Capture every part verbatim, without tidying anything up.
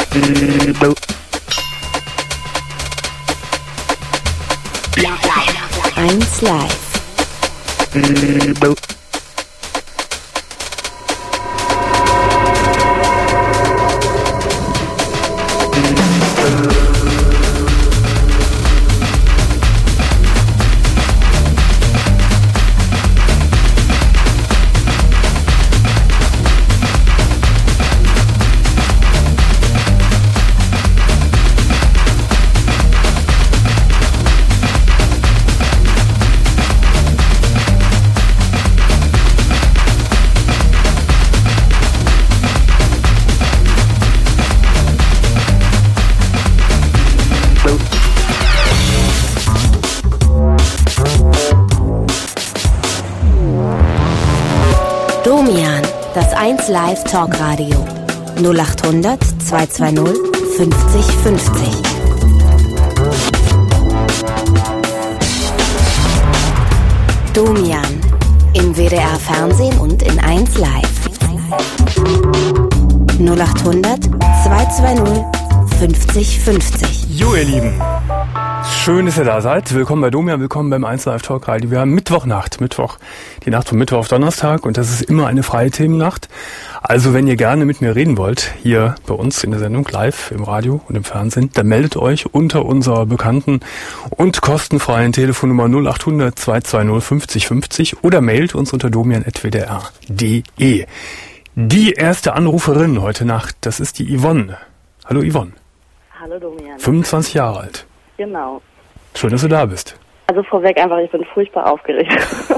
eins Live. Domian, das eins Live Talkradio. null acht hundert zweihundertzweißig fünfzig fünfzig. Domian, im W D R Fernsehen und in eins Live. null acht hundert zweihundertzweißig fünfzig fünfzig. Jo, ihr Lieben. Schön, dass ihr da seid. Willkommen bei Domian, willkommen beim eins Live Talk Radio. Wir haben Mittwochnacht, Mittwoch, die Nacht von Mittwoch auf Donnerstag, und das ist immer eine freie Themennacht. Also wenn ihr gerne mit mir reden wollt, hier bei uns in der Sendung live im Radio und im Fernsehen, dann meldet euch unter unserer bekannten und kostenfreien Telefonnummer null acht hundert zweihundertzweißig fünfzig fünfzig oder mailt uns unter domian at w d r punkt d e. Die erste Anruferin heute Nacht, das ist die Yvonne. Hallo Yvonne. Hallo Domian. fünfundzwanzig Jahre alt. Genau. Schön, dass du da bist. Also vorweg einfach, ich bin furchtbar aufgeregt.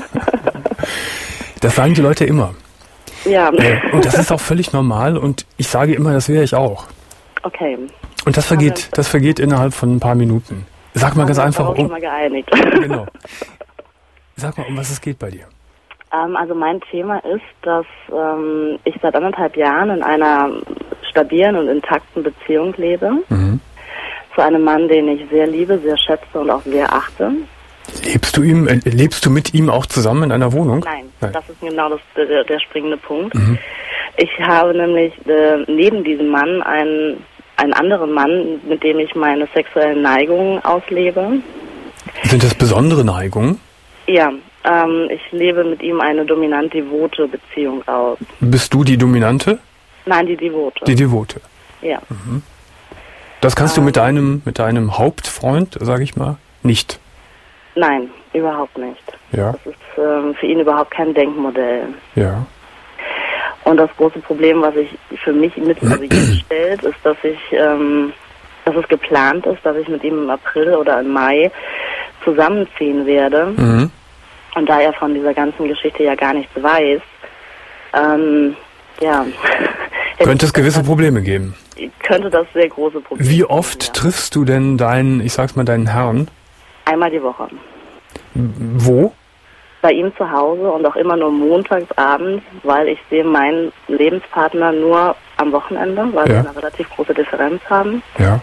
Das sagen die Leute immer. Ja. Äh, und das ist auch völlig normal, und ich sage immer, das wäre ich auch. Okay. Und das vergeht, das vergeht innerhalb von ein paar Minuten. Sag mal ganz einfach, um... um, schon mal geeinigt. Genau. Sag mal, um was es geht bei dir. Ähm, also mein Thema ist, dass ähm, ich seit anderthalb Jahren in einer stabilen und intakten Beziehung lebe. Mhm. Zu einem Mann, den ich sehr liebe, sehr schätze und auch sehr achte. Lebst du ihm, äh, lebst du mit ihm auch zusammen in einer Wohnung? Nein, Nein. Das ist genau das, der, der springende Punkt. Mhm. Ich habe nämlich äh, neben diesem Mann einen, einen anderen Mann, mit dem ich meine sexuellen Neigungen auslebe. Sind das besondere Neigungen? Ja, ähm, ich lebe mit ihm eine dominant-devote Beziehung aus. Bist du die Dominante? Nein, die Devote. Die Devote. Ja. Mhm. Das kannst ähm, du mit deinem, mit deinem Hauptfreund, sage ich mal, nicht? Nein, überhaupt nicht. Ja. Das ist ähm, für ihn überhaupt kein Denkmodell. Ja. Und das große Problem, was sich für mich mittlerweile stellt, ist, dass ich, ähm, dass es geplant ist, dass ich mit ihm im April oder im Mai zusammenziehen werde. Mhm. Und da er von dieser ganzen Geschichte ja gar nichts weiß, ähm, ja. Könnte es gewisse Probleme geben? Könnte das sehr große Probleme Wie oft geben, ja. triffst du denn deinen, ich sag's mal, deinen Herrn? Einmal die Woche. Wo? Bei ihm zu Hause und auch immer nur montags abends, weil ich sehe meinen Lebenspartner nur am Wochenende, weil ja. wir eine relativ große Differenz haben. Ja.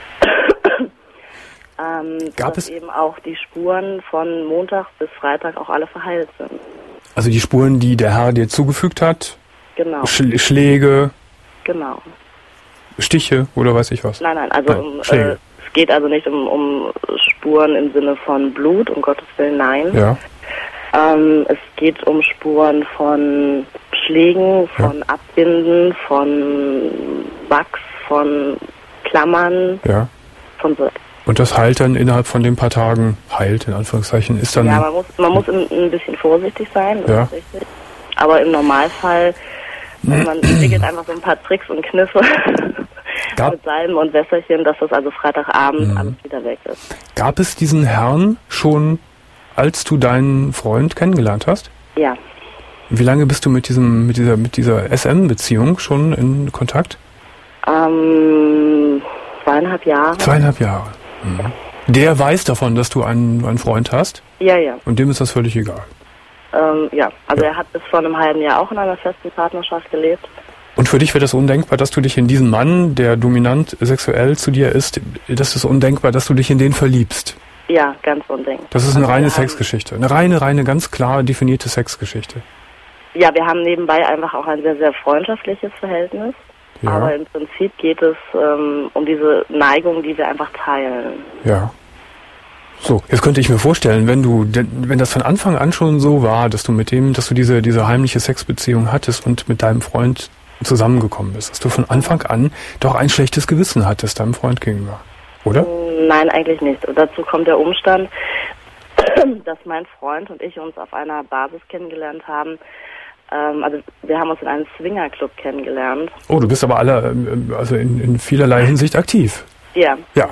ähm, Gab dass es eben auch die Spuren von Montag bis Freitag auch alle verheilt sind. Also die Spuren, die der Herr dir zugefügt hat? Genau. Sch- Schläge? Genau. Stiche oder weiß ich was? Nein, nein, also nein, um, äh, es geht also nicht um, um Spuren im Sinne von Blut, um Gottes Willen, nein. Ja. Ähm, es geht um Spuren von Schlägen, von ja. Abbinden, von Wachs, von Klammern, ja. von so. Und das heilt dann innerhalb von den paar Tagen, heilt in Anführungszeichen, ist dann... Ja, man muss, man muss ein, ein bisschen vorsichtig sein, das ja. ist richtig. Aber im Normalfall, man entwickelt einfach so ein paar Tricks und Kniffe Gab, mit Salben und Wässerchen, dass das also Freitagabend mhm. alles wieder weg ist. Gab es diesen Herrn schon, als du deinen Freund kennengelernt hast? Ja. Wie lange bist du mit diesem, mit dieser, mit dieser S M-Beziehung schon in Kontakt? Ähm, zweieinhalb Jahre. Zweieinhalb Jahre. Mhm. Der weiß davon, dass du einen, einen Freund hast? Ja, ja. Und dem ist das völlig egal? Ähm, ja, also ja. er hat bis vor einem halben Jahr auch in einer festen Partnerschaft gelebt. Und für dich wäre das undenkbar, dass du dich in diesen Mann, der dominant sexuell zu dir ist, das ist undenkbar, dass du dich in den verliebst? Ja, ganz undenkbar. Das ist eine also reine Sexgeschichte. Eine reine, reine, ganz klar definierte Sexgeschichte. Ja, wir haben nebenbei einfach auch ein sehr, sehr freundschaftliches Verhältnis. Ja. Aber im Prinzip geht es ähm, um diese Neigung, die wir einfach teilen. Ja. So, jetzt könnte ich mir vorstellen, wenn du, wenn das von Anfang an schon so war, dass du mit dem, dass du diese, diese heimliche Sexbeziehung hattest und mit deinem Freund zusammengekommen bist, dass du von Anfang an doch ein schlechtes Gewissen hattest deinem Freund gegenüber, oder? Nein, eigentlich nicht. Und dazu kommt der Umstand, dass mein Freund und ich uns auf einer Basis kennengelernt haben. Ähm, also wir haben uns in einem Swingerclub kennengelernt. Oh, du bist aber alle, also in, in vielerlei Hinsicht aktiv. Ja. Ja.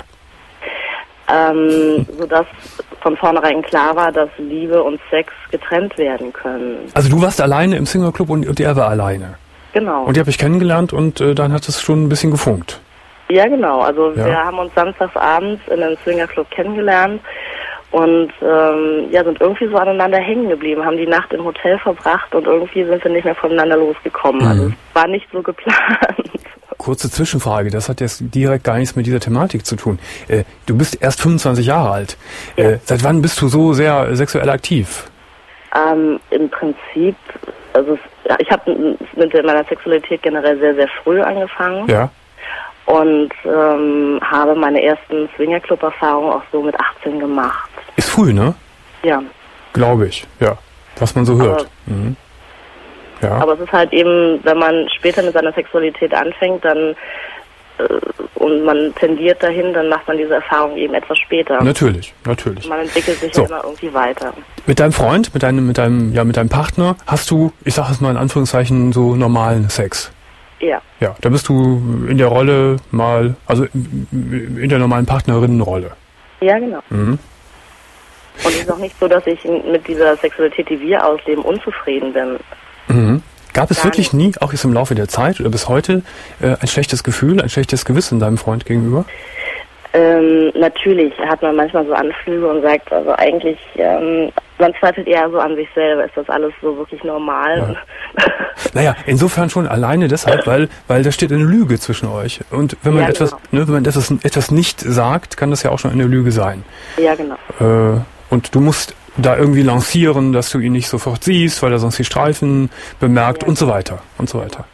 Ähm, sodass von vornherein klar war, dass Liebe und Sex getrennt werden können. Also du warst alleine im Swingerclub und, und er war alleine. Genau. Und ihr habt euch kennengelernt und äh, dann hat es schon ein bisschen gefunkt. Ja, genau. Also Ja. wir haben uns samstags abends in einem Swingerclub kennengelernt und ähm, ja, sind irgendwie so aneinander hängen geblieben, haben die Nacht im Hotel verbracht und irgendwie sind wir nicht mehr voneinander losgekommen. Mhm. Also es war nicht so geplant. Kurze Zwischenfrage, das hat jetzt direkt gar nichts mit dieser Thematik zu tun. Äh, du bist erst fünfundzwanzig Jahre alt. Ja. Äh, seit wann bist du so sehr sexuell aktiv? Ähm, im Prinzip, also es, ja, ich habe mit meiner Sexualität generell sehr, sehr früh angefangen. Ja. Und ähm, habe meine ersten Swingerclub-Erfahrungen auch so mit achtzehn gemacht. Ist früh, ne? Ja. Glaube ich, ja. Was man so hört. Aber, mhm. Ja. aber es ist halt eben, wenn man später mit seiner Sexualität anfängt, dann äh, und man tendiert dahin, dann macht man diese Erfahrung eben etwas später. Natürlich, natürlich. Man entwickelt sich So. ja immer irgendwie weiter. Mit deinem Freund, mit deinem, mit deinem, ja, mit deinem Partner hast du, ich sag es mal in Anführungszeichen, so normalen Sex. Ja. Ja, da bist du in der Rolle mal, also in der normalen Partnerinnenrolle. Ja, genau. Mhm. Und es ist auch nicht so, dass ich mit dieser Sexualität, die wir ausleben, unzufrieden bin. Mhm. Gab es Gar wirklich nie, auch jetzt im Laufe der Zeit oder bis heute, äh, ein schlechtes Gefühl, ein schlechtes Gewissen deinem Freund gegenüber? Ähm, natürlich hat man manchmal so Anflüge und sagt, also eigentlich, ähm, man zweifelt eher so an sich selber, ist das alles so wirklich normal? Ja. Naja, insofern schon alleine deshalb, weil, weil da steht eine Lüge zwischen euch. Und wenn man Ja, etwas, genau. ne, wenn man etwas, etwas nicht sagt, kann das ja auch schon eine Lüge sein. Ja, genau. Äh, und du musst da irgendwie lancieren, dass du ihn nicht sofort siehst, weil er sonst die Streifen bemerkt Ja. und so weiter und so weiter.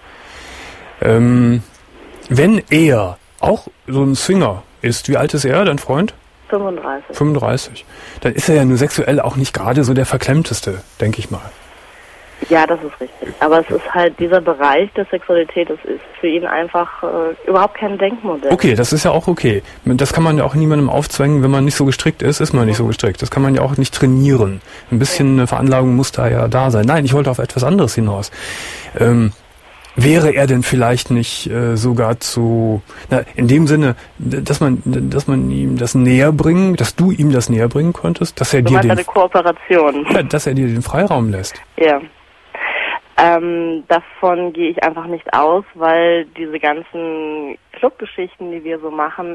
Ähm, wenn er auch so ein Swinger ist, wie alt ist er, dein Freund? fünfunddreißig. fünfunddreißig. Dann ist er ja nur sexuell auch nicht gerade so der verklemmteste, denke ich mal. Ja, das ist richtig. Aber es ist halt, dieser Bereich der Sexualität, das ist für ihn einfach äh, überhaupt kein Denkmodell. Okay, das ist ja auch okay. Das kann man ja auch niemandem aufzwängen, wenn man nicht so gestrickt ist, ist man nicht so gestrickt. Das kann man ja auch nicht trainieren. Ein bisschen eine Veranlagung muss da ja da sein. Nein, ich wollte auf etwas anderes hinaus. Ähm, wäre er denn vielleicht nicht äh, sogar zu, na, in dem Sinne, dass man, dass man ihm das näher bringen, dass du ihm das näher bringen konntest, dass er Du dir meinst den, eine Kooperation. ja, dass er dir den Freiraum lässt. Ja. Ähm, davon gehe ich einfach nicht aus, weil diese ganzen Clubgeschichten, die wir so machen,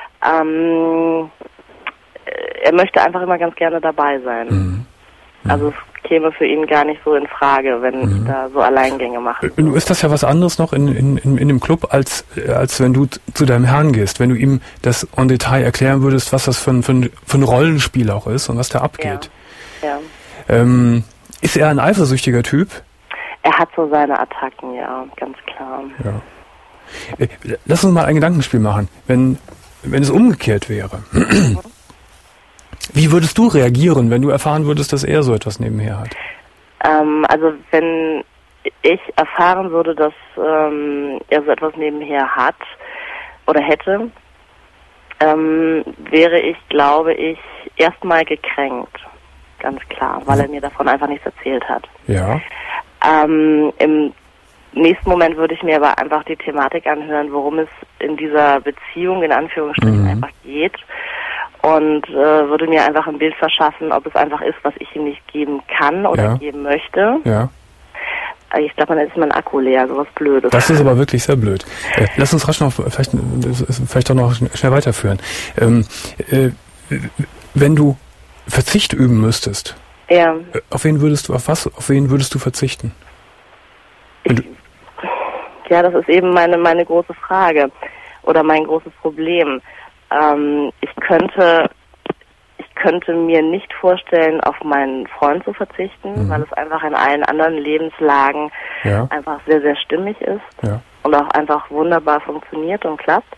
ähm, er möchte einfach immer ganz gerne dabei sein. Mhm. Also es käme für ihn gar nicht so in Frage, wenn Mhm. ich da so Alleingänge mache. Nun ist das ja was anderes noch in, in, in, in dem Club, als, als wenn du t- zu deinem Herrn gehst, wenn du ihm das en Detail erklären würdest, was das für ein, für ein, für ein Rollenspiel auch ist und was da abgeht. Ja. Ähm, ist er ein eifersüchtiger Typ? Er hat so seine Attacken, ja, ganz klar. Ja. Äh, Lass uns mal ein Gedankenspiel machen. Wenn, wenn es umgekehrt wäre, wie würdest du reagieren, wenn du erfahren würdest, dass er so etwas nebenher hat? Ähm, also wenn ich erfahren würde, dass ähm, er so etwas nebenher hat oder hätte, ähm, wäre ich, glaube ich, erstmal gekränkt. Ganz klar, weil er mir davon einfach nichts erzählt hat. Ja. Ähm, im nächsten Moment würde ich mir aber einfach die Thematik anhören, worum es in dieser Beziehung in Anführungsstrichen Mhm. einfach geht und äh, würde mir einfach ein Bild verschaffen, ob es einfach ist, was ich ihm nicht geben kann oder Ja. geben möchte. Ja. Äh, Ich glaube, dann ist mein Akku leer, sowas Blödes. Das ist aber wirklich sehr blöd. Äh, lass uns rasch noch, vielleicht, vielleicht auch noch schnell weiterführen. Ähm, äh, wenn du Verzicht üben müsstest, Ja, äh, auf wen würdest du, auf was, auf wen würdest du verzichten? ich, ja, das ist eben meine meine große Frage oder mein großes Problem. Ähm, ich könnte, ich könnte mir nicht vorstellen, auf meinen Freund zu verzichten, Mhm. weil es einfach in allen anderen Lebenslagen Ja. einfach sehr, sehr stimmig ist Ja. und auch einfach wunderbar funktioniert und klappt.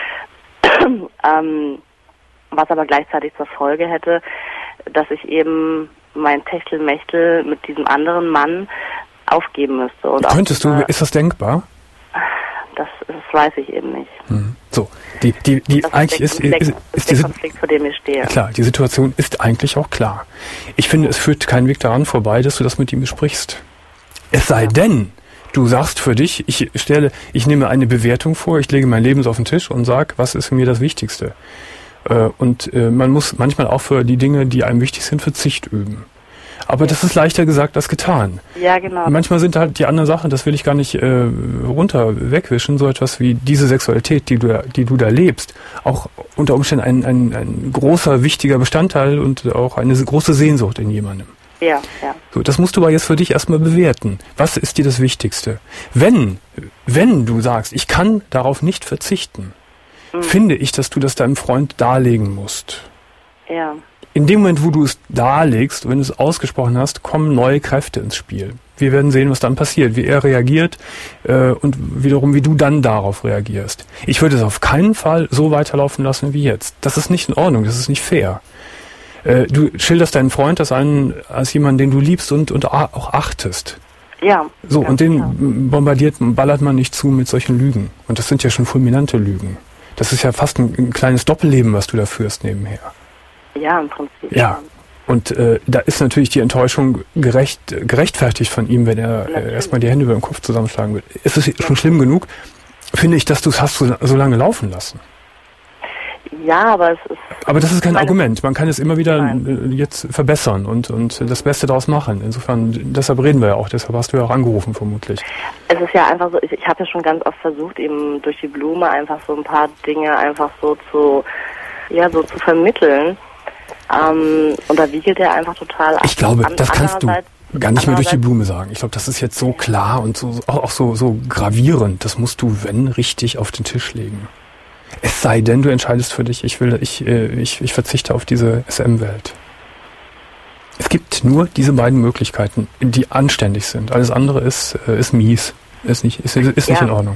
ähm, was aber gleichzeitig zur Folge hätte, dass ich eben mein Techtelmechtel mit diesem anderen Mann aufgeben müsste. Und Könntest auch, du, äh, ist das denkbar? das, das weiß ich eben nicht. Mhm. So, die, die, die Das eigentlich ist, ist, der, ist, ist, ist, ist der diese, Konflikt, vor dem ich stehe. klar, die Situation ist eigentlich auch klar. Ich finde, es führt kein Weg daran vorbei, dass du das mit ihm besprichst. Es sei denn, du sagst für dich, ich stelle, ich nehme eine Bewertung vor, ich lege mein Leben auf den Tisch und sag, was ist für mir das Wichtigste? Äh, und äh, man muss manchmal auch für die Dinge, die einem wichtig sind, Verzicht üben. Aber das ist leichter gesagt als getan. Ja, genau. Manchmal sind halt die anderen Sachen, das will ich gar nicht äh, runter wegwischen, so etwas wie diese Sexualität, die du, da- die du da lebst, auch unter Umständen ein, ein, ein großer, wichtiger Bestandteil und auch eine große Sehnsucht in jemandem. Ja, ja. So, das musst du aber jetzt für dich erstmal bewerten. Was ist dir das Wichtigste? Wenn, wenn du sagst, ich kann darauf nicht verzichten, Mhm. finde ich, dass du das deinem Freund darlegen musst. Ja. In dem Moment, wo du es darlegst, wenn du es ausgesprochen hast, kommen neue Kräfte ins Spiel. Wir werden sehen, was dann passiert, wie er reagiert äh, und wiederum, wie du dann darauf reagierst. Ich würde es auf keinen Fall so weiterlaufen lassen wie jetzt. Das ist nicht in Ordnung, das ist nicht fair. Äh, du schilderst deinen Freund als einen, als jemanden, den du liebst und, und a- auch achtest. Ja. So, ganz und den klar. bombardiert, ballert man nicht zu mit solchen Lügen. Und das sind ja schon fulminante Lügen. Das ist ja fast ein, ein kleines Doppelleben, was du da führst nebenher. Ja, im Prinzip. Ja. Und äh, da ist natürlich die Enttäuschung gerecht, gerechtfertigt von ihm, wenn er äh, erstmal die Hände über den Kopf zusammenschlagen will. Ist es schon schlimm genug, finde ich, dass du es hast so, so lange laufen lassen. Ja, aber es ist... Aber das ist kein Meine- Argument. Man kann es immer wieder Nein. äh, jetzt verbessern und, und das Beste daraus machen. Insofern, deshalb reden wir ja auch. Deshalb hast du ja auch angerufen, vermutlich. Es ist ja einfach so, ich, ich habe ja schon ganz oft versucht, eben durch die Blume einfach so ein paar Dinge einfach so zu, ja, so zu vermitteln. Ähm, und da wiegelt er einfach total ab. Ich glaube, An- das kannst du andererseits- gar nicht mehr durch die andererseits- Blume sagen. Ich glaube, das ist jetzt so klar und so, auch, auch so, so gravierend. Das musst du, wenn, richtig auf den Tisch legen. Es sei denn, du entscheidest für dich, ich will, ich, äh, ich, ich verzichte auf diese S M-Welt. Es gibt nur diese beiden Möglichkeiten, die anständig sind. Alles andere ist, äh, ist mies. Ist nicht, ist, ist nicht Ja. in Ordnung.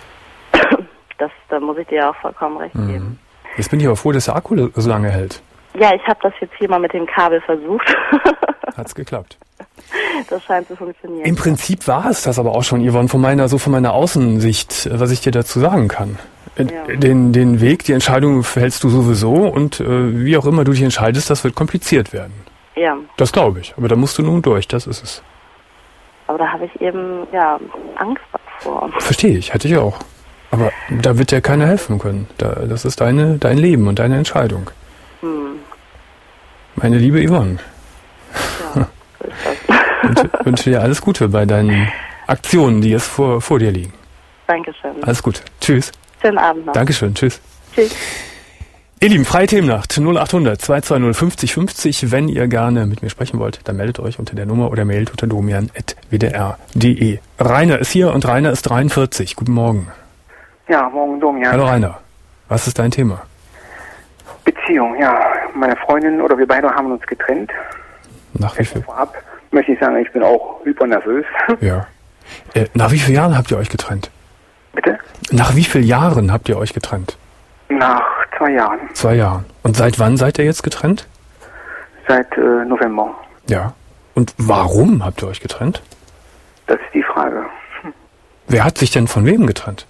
Das, da muss ich dir auch vollkommen recht geben. Mhm. Jetzt bin ich aber froh, dass der Akku so lange hält. Ja, ich habe das jetzt hier mal mit dem Kabel versucht. Hat's geklappt. Das scheint zu funktionieren. Im Prinzip war es das aber auch schon, Yvonne, von meiner, so von meiner Außensicht, äh, was ich dir dazu sagen kann. Äh, Ja. Den, den Weg, die Entscheidung verhältst du sowieso und äh, wie auch immer du dich entscheidest, das wird kompliziert werden. Ja, Das glaube ich. Aber da musst du nun durch, das ist es. aber da habe ich eben, ja, Angst davor. Verstehe ich, hätte ich auch. Aber da wird dir keiner helfen können. Da, das ist deine, dein Leben und deine Entscheidung. Hm, Meine liebe Yvonne, ja, so ist das. und wünsche dir alles Gute bei deinen Aktionen, die jetzt vor, vor dir liegen. Dankeschön. Alles Gute. Tschüss. Schönen Abend noch. Dankeschön. Tschüss. Tschüss. Ihr Lieben, freie Themennacht null acht hundert zwei zwei null fünfzig fünfzig. Wenn ihr gerne mit mir sprechen wollt, dann meldet euch unter der Nummer oder mailt unter domian at w d r punkt d e. Rainer ist hier und Rainer ist dreiundvierzig. Guten Morgen. Ja, morgen Domian. Hallo Rainer. Was ist dein Thema? Beziehung, ja. Meine Freundin oder wir beide haben uns getrennt. Nach wie viel? Vorab möchte ich sagen, ich bin auch hypernervös. Ja. Äh, nach wie vielen Jahren habt ihr euch getrennt? Bitte? Nach wie vielen Jahren habt ihr euch getrennt? Nach zwei Jahren. Zwei Jahren. Und seit wann seid ihr jetzt getrennt? Seit äh, November. Ja. Und warum habt ihr euch getrennt? Das ist die Frage. Wer hat sich denn von wem getrennt?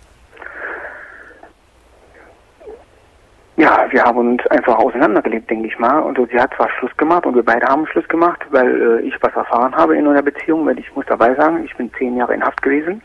Ja, wir haben uns einfach auseinandergelebt, denke ich mal. Und sie hat zwar Schluss gemacht und wir beide haben Schluss gemacht, weil äh, ich was erfahren habe in einer Beziehung. Weil ich muss dabei sagen, ich bin zehn Jahre in Haft gewesen.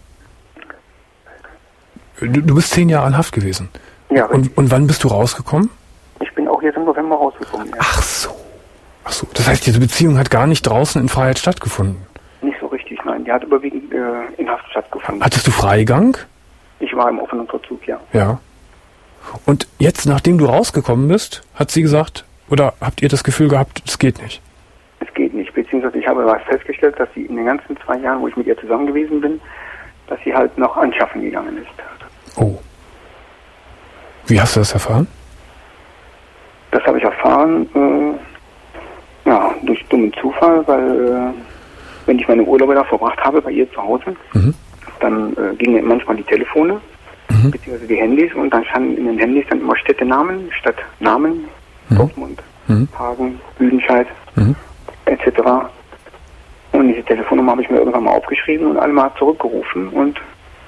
Du, du bist zehn Jahre in Haft gewesen. Ja, Und, und wann bist du rausgekommen? ich bin auch jetzt im November rausgekommen. Ja. Ach so. Ach so. Das heißt, diese Beziehung hat gar nicht draußen in Freiheit stattgefunden. Nicht so richtig, nein. Die hat überwiegend äh, in Haft stattgefunden. Hattest du Freigang? Ich war im offenen Verzug, ja. Ja. Und jetzt, nachdem du rausgekommen bist, hat sie gesagt, oder habt ihr das Gefühl gehabt, es geht nicht? Es geht nicht, beziehungsweise ich habe was festgestellt, dass sie in den ganzen zwei Jahren, wo ich mit ihr zusammen gewesen bin, dass sie halt noch anschaffen gegangen ist. Oh. Wie hast du das erfahren? Das habe ich erfahren, äh, ja, durch dummen Zufall, weil äh, wenn ich meine Urlaube da verbracht habe bei ihr zu Hause, mhm. dann äh, gingen manchmal die Telefone, mhm. beziehungsweise die Handys, und dann standen in den Handys dann immer Städtenamen statt Namen, mhm. Dortmund, mhm. Hagen, Lüdenscheid, mhm. et cetera. Und diese Telefonnummer habe ich mir irgendwann mal aufgeschrieben und alle mal zurückgerufen, und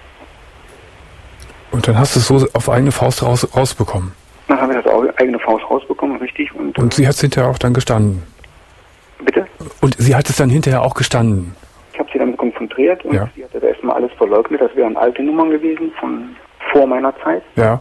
Und dann hast du es so auf eigene Faust raus, rausbekommen? Dann habe ich das auf eigene Faust rausbekommen, richtig. Und, und sie hat es hinterher auch dann gestanden? Bitte? Und sie hat es dann hinterher auch gestanden? Ich habe sie damit konfrontiert und ja. sie hatte da erstmal alles verleugnet. Das wären alte Nummern gewesen von vor meiner Zeit. Ja.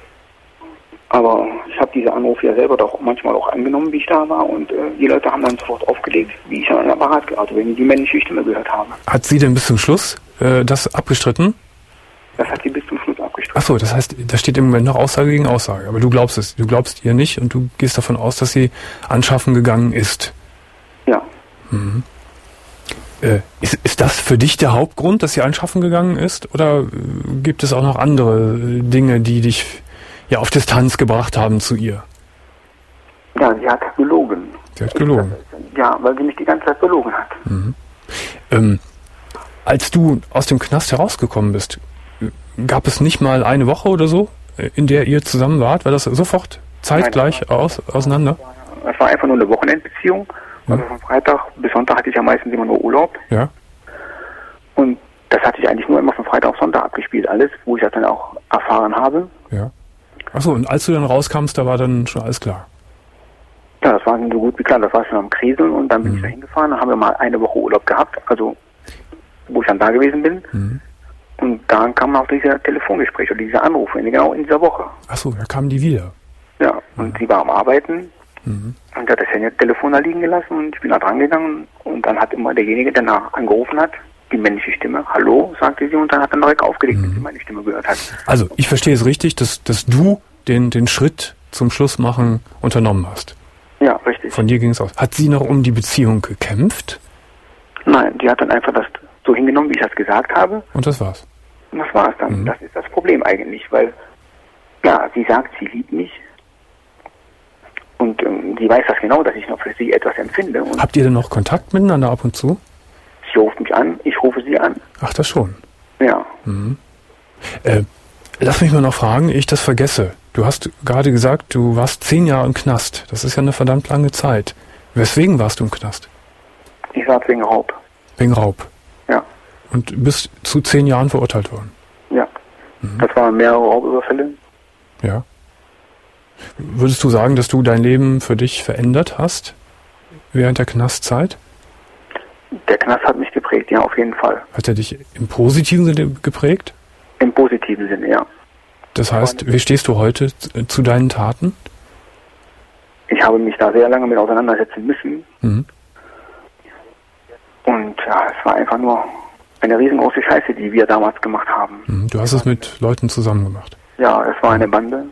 Aber ich habe diese Anrufe ja selber doch manchmal auch angenommen, wie ich da war. Und äh, die Leute haben dann sofort aufgelegt, wie ich an den Apparat gehört, also wenn ich die männliche Stimme gehört habe. Hat sie denn bis zum Schluss äh, das abgestritten? Das hat sie bis zum Schluss abgestritten. Ach so, das heißt, da steht im Moment noch Aussage gegen Aussage. Aber du glaubst es. Du glaubst ihr nicht und du gehst davon aus, dass sie anschaffen gegangen ist. Ja. Mhm. Äh, ist, ist das für dich der Hauptgrund, dass sie anschaffen gegangen ist? Oder äh, gibt es auch noch andere äh, Dinge, die dich ja auf Distanz gebracht haben zu ihr? Ja, sie hat gelogen. Sie hat gelogen? Ja, weil sie mich die ganze Zeit belogen hat. Mhm. Ähm, als du aus dem Knast herausgekommen bist, gab es nicht mal eine Woche oder so, in der ihr zusammen wart? War das sofort zeitgleich Nein, aus, auseinander? Es war einfach nur eine Wochenendbeziehung. Ja. Also von Freitag bis Sonntag hatte ich ja meistens immer nur Urlaub. Ja. Und das hatte ich eigentlich nur immer von Freitag auf Sonntag abgespielt, alles, wo ich das dann auch erfahren habe. Ja. Achso, und als du dann rauskamst, da war dann schon alles klar? Ja, das war so gut wie klar. Das war schon am Kriseln und dann bin mhm. ich da hingefahren. Dann haben wir mal eine Woche Urlaub gehabt, also wo ich dann da gewesen bin. Mhm. Und dann kamen auch diese Telefongespräche oder diese Anrufe, genau in dieser Woche. Achso, da kamen die wieder? Ja, und mhm. sie war am Arbeiten mhm. und hat das Telefon da liegen gelassen und ich bin da dran gegangen und dann hat immer derjenige, der da angerufen hat, die männliche Stimme, hallo, sagte sie, und dann hat er direkt aufgelegt, mhm. bis sie meine Stimme gehört hat. Also, ich verstehe es richtig, dass, dass du den, den Schritt zum Schlussmachen unternommen hast. Ja, richtig. Von dir ging es aus. Hat sie noch um die Beziehung gekämpft? Nein, die hat dann einfach das so hingenommen, wie ich das gesagt habe. Und das war's? Und das war's dann. Mhm. Das ist das Problem eigentlich, weil, ja, sie sagt, sie liebt mich. Und ähm, sie weiß das genau, dass ich noch für sie etwas empfinde. Und habt ihr denn noch Kontakt miteinander ab und zu? Sie ruft mich an, ich rufe sie an. Ach, das schon? Ja. Mhm. Äh, lass mich mal noch fragen, ehe ich das vergesse. Du hast gerade gesagt, du warst zehn Jahre im Knast. Das ist ja eine verdammt lange Zeit. Weswegen warst du im Knast? Ich war wegen Raub. Wegen Raub? Ja. Und bist zu zehn Jahren verurteilt worden? Ja. Mhm. Das waren mehrere Raubüberfälle. Ja. Würdest du sagen, dass du dein Leben für dich verändert hast während der Knastzeit? Der Knast hat mich geprägt, ja, auf jeden Fall. Hat er dich im positiven Sinne geprägt? Im positiven Sinne, ja. Das heißt, wie stehst du heute zu deinen Taten? Ich habe mich da sehr lange mit auseinandersetzen müssen. Mhm. Und ja, es war einfach nur eine riesengroße Scheiße, die wir damals gemacht haben. Mhm. Du hast es mit Leuten zusammen gemacht? Ja, es war eine Bande.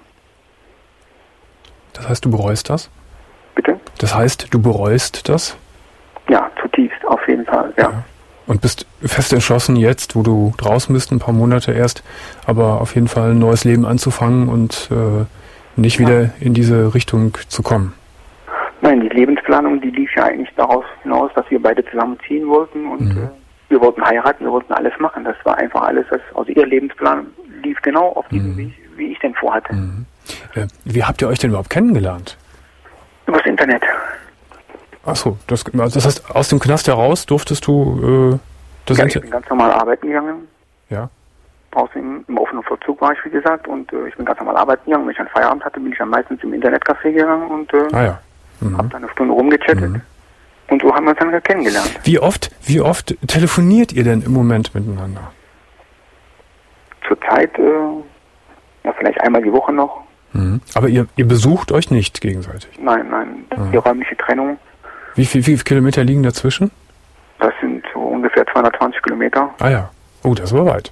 Das heißt, du bereust das? Bitte? Das heißt, du bereust das? Ja, zutiefst, auf jeden Fall, ja. ja. Und bist fest entschlossen jetzt, wo du draußen bist, ein paar Monate erst, aber auf jeden Fall ein neues Leben anzufangen und äh, nicht wieder ja. in diese Richtung zu kommen? Nein, die Lebensplanung, die lief ja eigentlich daraus hinaus, dass wir beide zusammenziehen wollten und mhm. äh, wir wollten heiraten, wir wollten alles machen. Das war einfach alles, das, also ihr Lebensplan lief genau auf diesem mhm. Weg, wie ich den vorhatte. Mhm. Äh, wie habt ihr euch denn überhaupt kennengelernt? Übers Internet. Ach so, das, das heißt, aus dem Knast heraus durftest du äh, das ja, ich bin ganz normal arbeiten gegangen. Ja. Draußen im, im offenen Vollzug war ich, wie gesagt, und äh, ich bin ganz normal arbeiten gegangen. Wenn ich einen Feierabend hatte, bin ich dann meistens im Internetcafé gegangen und äh, ah, ja. mhm. habe dann eine Stunde rumgechattet. Mhm. Und so haben wir uns dann kennengelernt. Wie oft, wie oft telefoniert ihr denn im Moment miteinander? Zurzeit, äh, ja, vielleicht einmal die Woche noch. Mhm. Aber ihr, ihr besucht euch nicht gegenseitig? Nein, nein, mhm. die räumliche Trennung. Wie viel, wie viele Kilometer liegen dazwischen? Das sind so ungefähr zweihundertzwanzig Kilometer. Ah ja, oh, das war weit.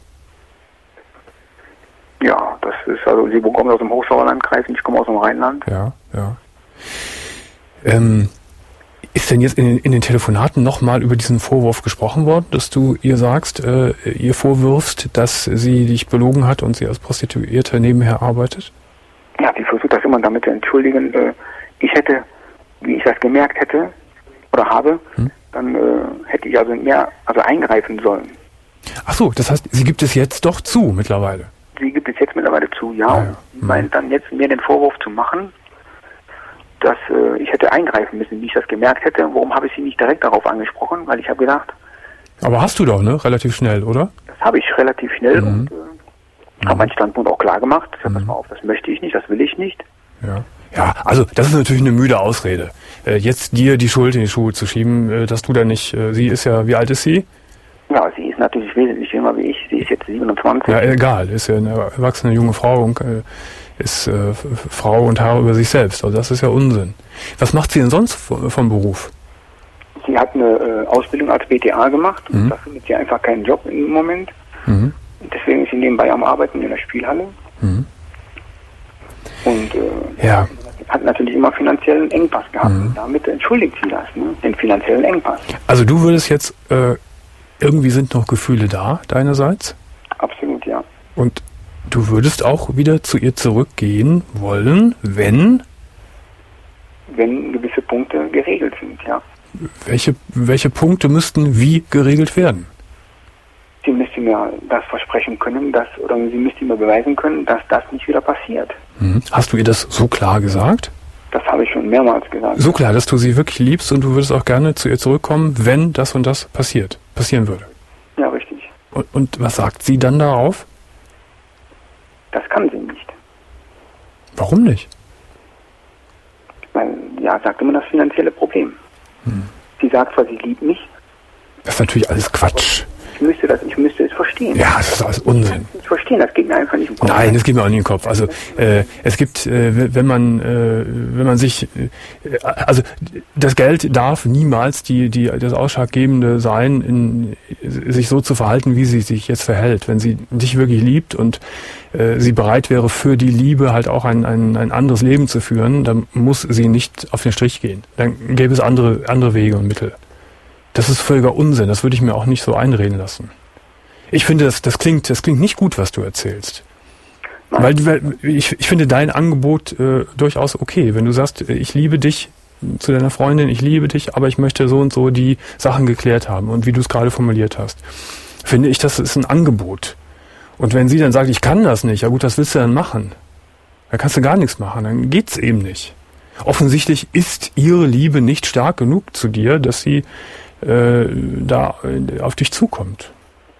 Ja, das ist, also sie kommt aus dem Hochsauerlandkreis und ich komme aus dem Rheinland. Ja, ja. Ähm, ist denn jetzt in den, in den Telefonaten nochmal über diesen Vorwurf gesprochen worden, dass du ihr sagst, äh, ihr vorwirfst, dass sie dich belogen hat und sie als Prostituierte nebenher arbeitet? Ja, die versucht das immer damit zu entschuldigen, äh, ich hätte, wie ich das gemerkt hätte oder habe, hm? dann äh, hätte ich also mehr, also eingreifen sollen. Ach so, das heißt, sie gibt es jetzt doch zu mittlerweile? Sie gibt es jetzt mittlerweile zu, ja. Ah, ja. Ich meine, dann jetzt mir den Vorwurf zu machen, dass äh, ich hätte eingreifen müssen, wie ich das gemerkt hätte. Warum habe ich sie nicht direkt darauf angesprochen? Weil ich habe gedacht... Aber hast du doch, ne? Relativ schnell, oder? Das habe ich relativ schnell mhm. und äh, mhm. habe meinen Standpunkt auch klar gemacht. Ich sage, mhm. pass mal auf, das möchte ich nicht, das will ich nicht. Ja. Ja, also das ist natürlich eine müde Ausrede. Äh, jetzt dir die Schuld in die Schuhe zu schieben, äh, dass du da nicht... Äh, sie ist ja... Wie alt ist sie? Ja, sie ist natürlich wesentlich jünger wie ich. Sie ist jetzt siebenundzwanzig. Ja, egal. Ist ja eine erwachsene junge Frau und äh, ist äh, Frau und Herr über sich selbst. Also das ist ja Unsinn. Was macht sie denn sonst vom Beruf? Sie hat eine äh, Ausbildung als B T A gemacht. Mhm. Da findet sie einfach keinen Job im Moment. Mhm. Deswegen ist sie nebenbei am Arbeiten in der Spielhalle. Mhm. Und äh, ja. hat natürlich immer finanziellen Engpass gehabt. Mhm. Und damit entschuldigt sie das, ne? Den finanziellen Engpass. Also du würdest jetzt, äh, irgendwie sind noch Gefühle da, deinerseits? Absolut, ja. Und du würdest auch wieder zu ihr zurückgehen wollen, wenn? Wenn gewisse Punkte geregelt sind, ja. Welche, welche Punkte müssten wie geregelt werden? Sie müsste mir das versprechen können, dass, oder sie müsste mir beweisen können, dass das nicht wieder passiert. Mhm. Hast du ihr das so klar gesagt? Das habe ich schon mehrmals gesagt. So klar, dass du sie wirklich liebst und du würdest auch gerne zu ihr zurückkommen, wenn das und das passiert, passieren würde? Ja, richtig. Und, und was sagt sie dann darauf? Das kann sie nicht. Warum nicht? Weil, ja, sagt immer das finanzielle Problem. Hm. Sie sagt zwar, sie liebt mich. Das ist natürlich alles Quatsch. Ich müsste das, ich müsste es verstehen. Ja, das ist alles Unsinn. Ich nicht verstehen, das geht mir einfach nicht im Kopf. Nein, das geht mir auch nicht im Kopf. Also äh, es gibt, äh, wenn man, äh, wenn man sich, äh, also das Geld darf niemals die, die, das Ausschlaggebende sein, in, sich so zu verhalten, wie sie sich jetzt verhält. Wenn sie dich wirklich liebt und äh, sie bereit wäre, für die Liebe halt auch ein, ein, ein anderes Leben zu führen, dann muss sie nicht auf den Strich gehen. Dann gäbe es andere, andere Wege und Mittel. Das ist völliger Unsinn, das würde ich mir auch nicht so einreden lassen. Ich finde, das, das klingt, das klingt nicht gut, was du erzählst. Weil, weil ich, ich finde dein Angebot äh, durchaus okay. Wenn du sagst, ich liebe dich zu deiner Freundin, ich liebe dich, aber ich möchte so und so die Sachen geklärt haben und wie du es gerade formuliert hast, finde ich, das ist ein Angebot. Und wenn sie dann sagt, ich kann das nicht, ja gut, was willst du dann machen? Da kannst du gar nichts machen, dann geht's eben nicht. Offensichtlich ist ihre Liebe nicht stark genug zu dir, dass sie äh, da auf dich zukommt.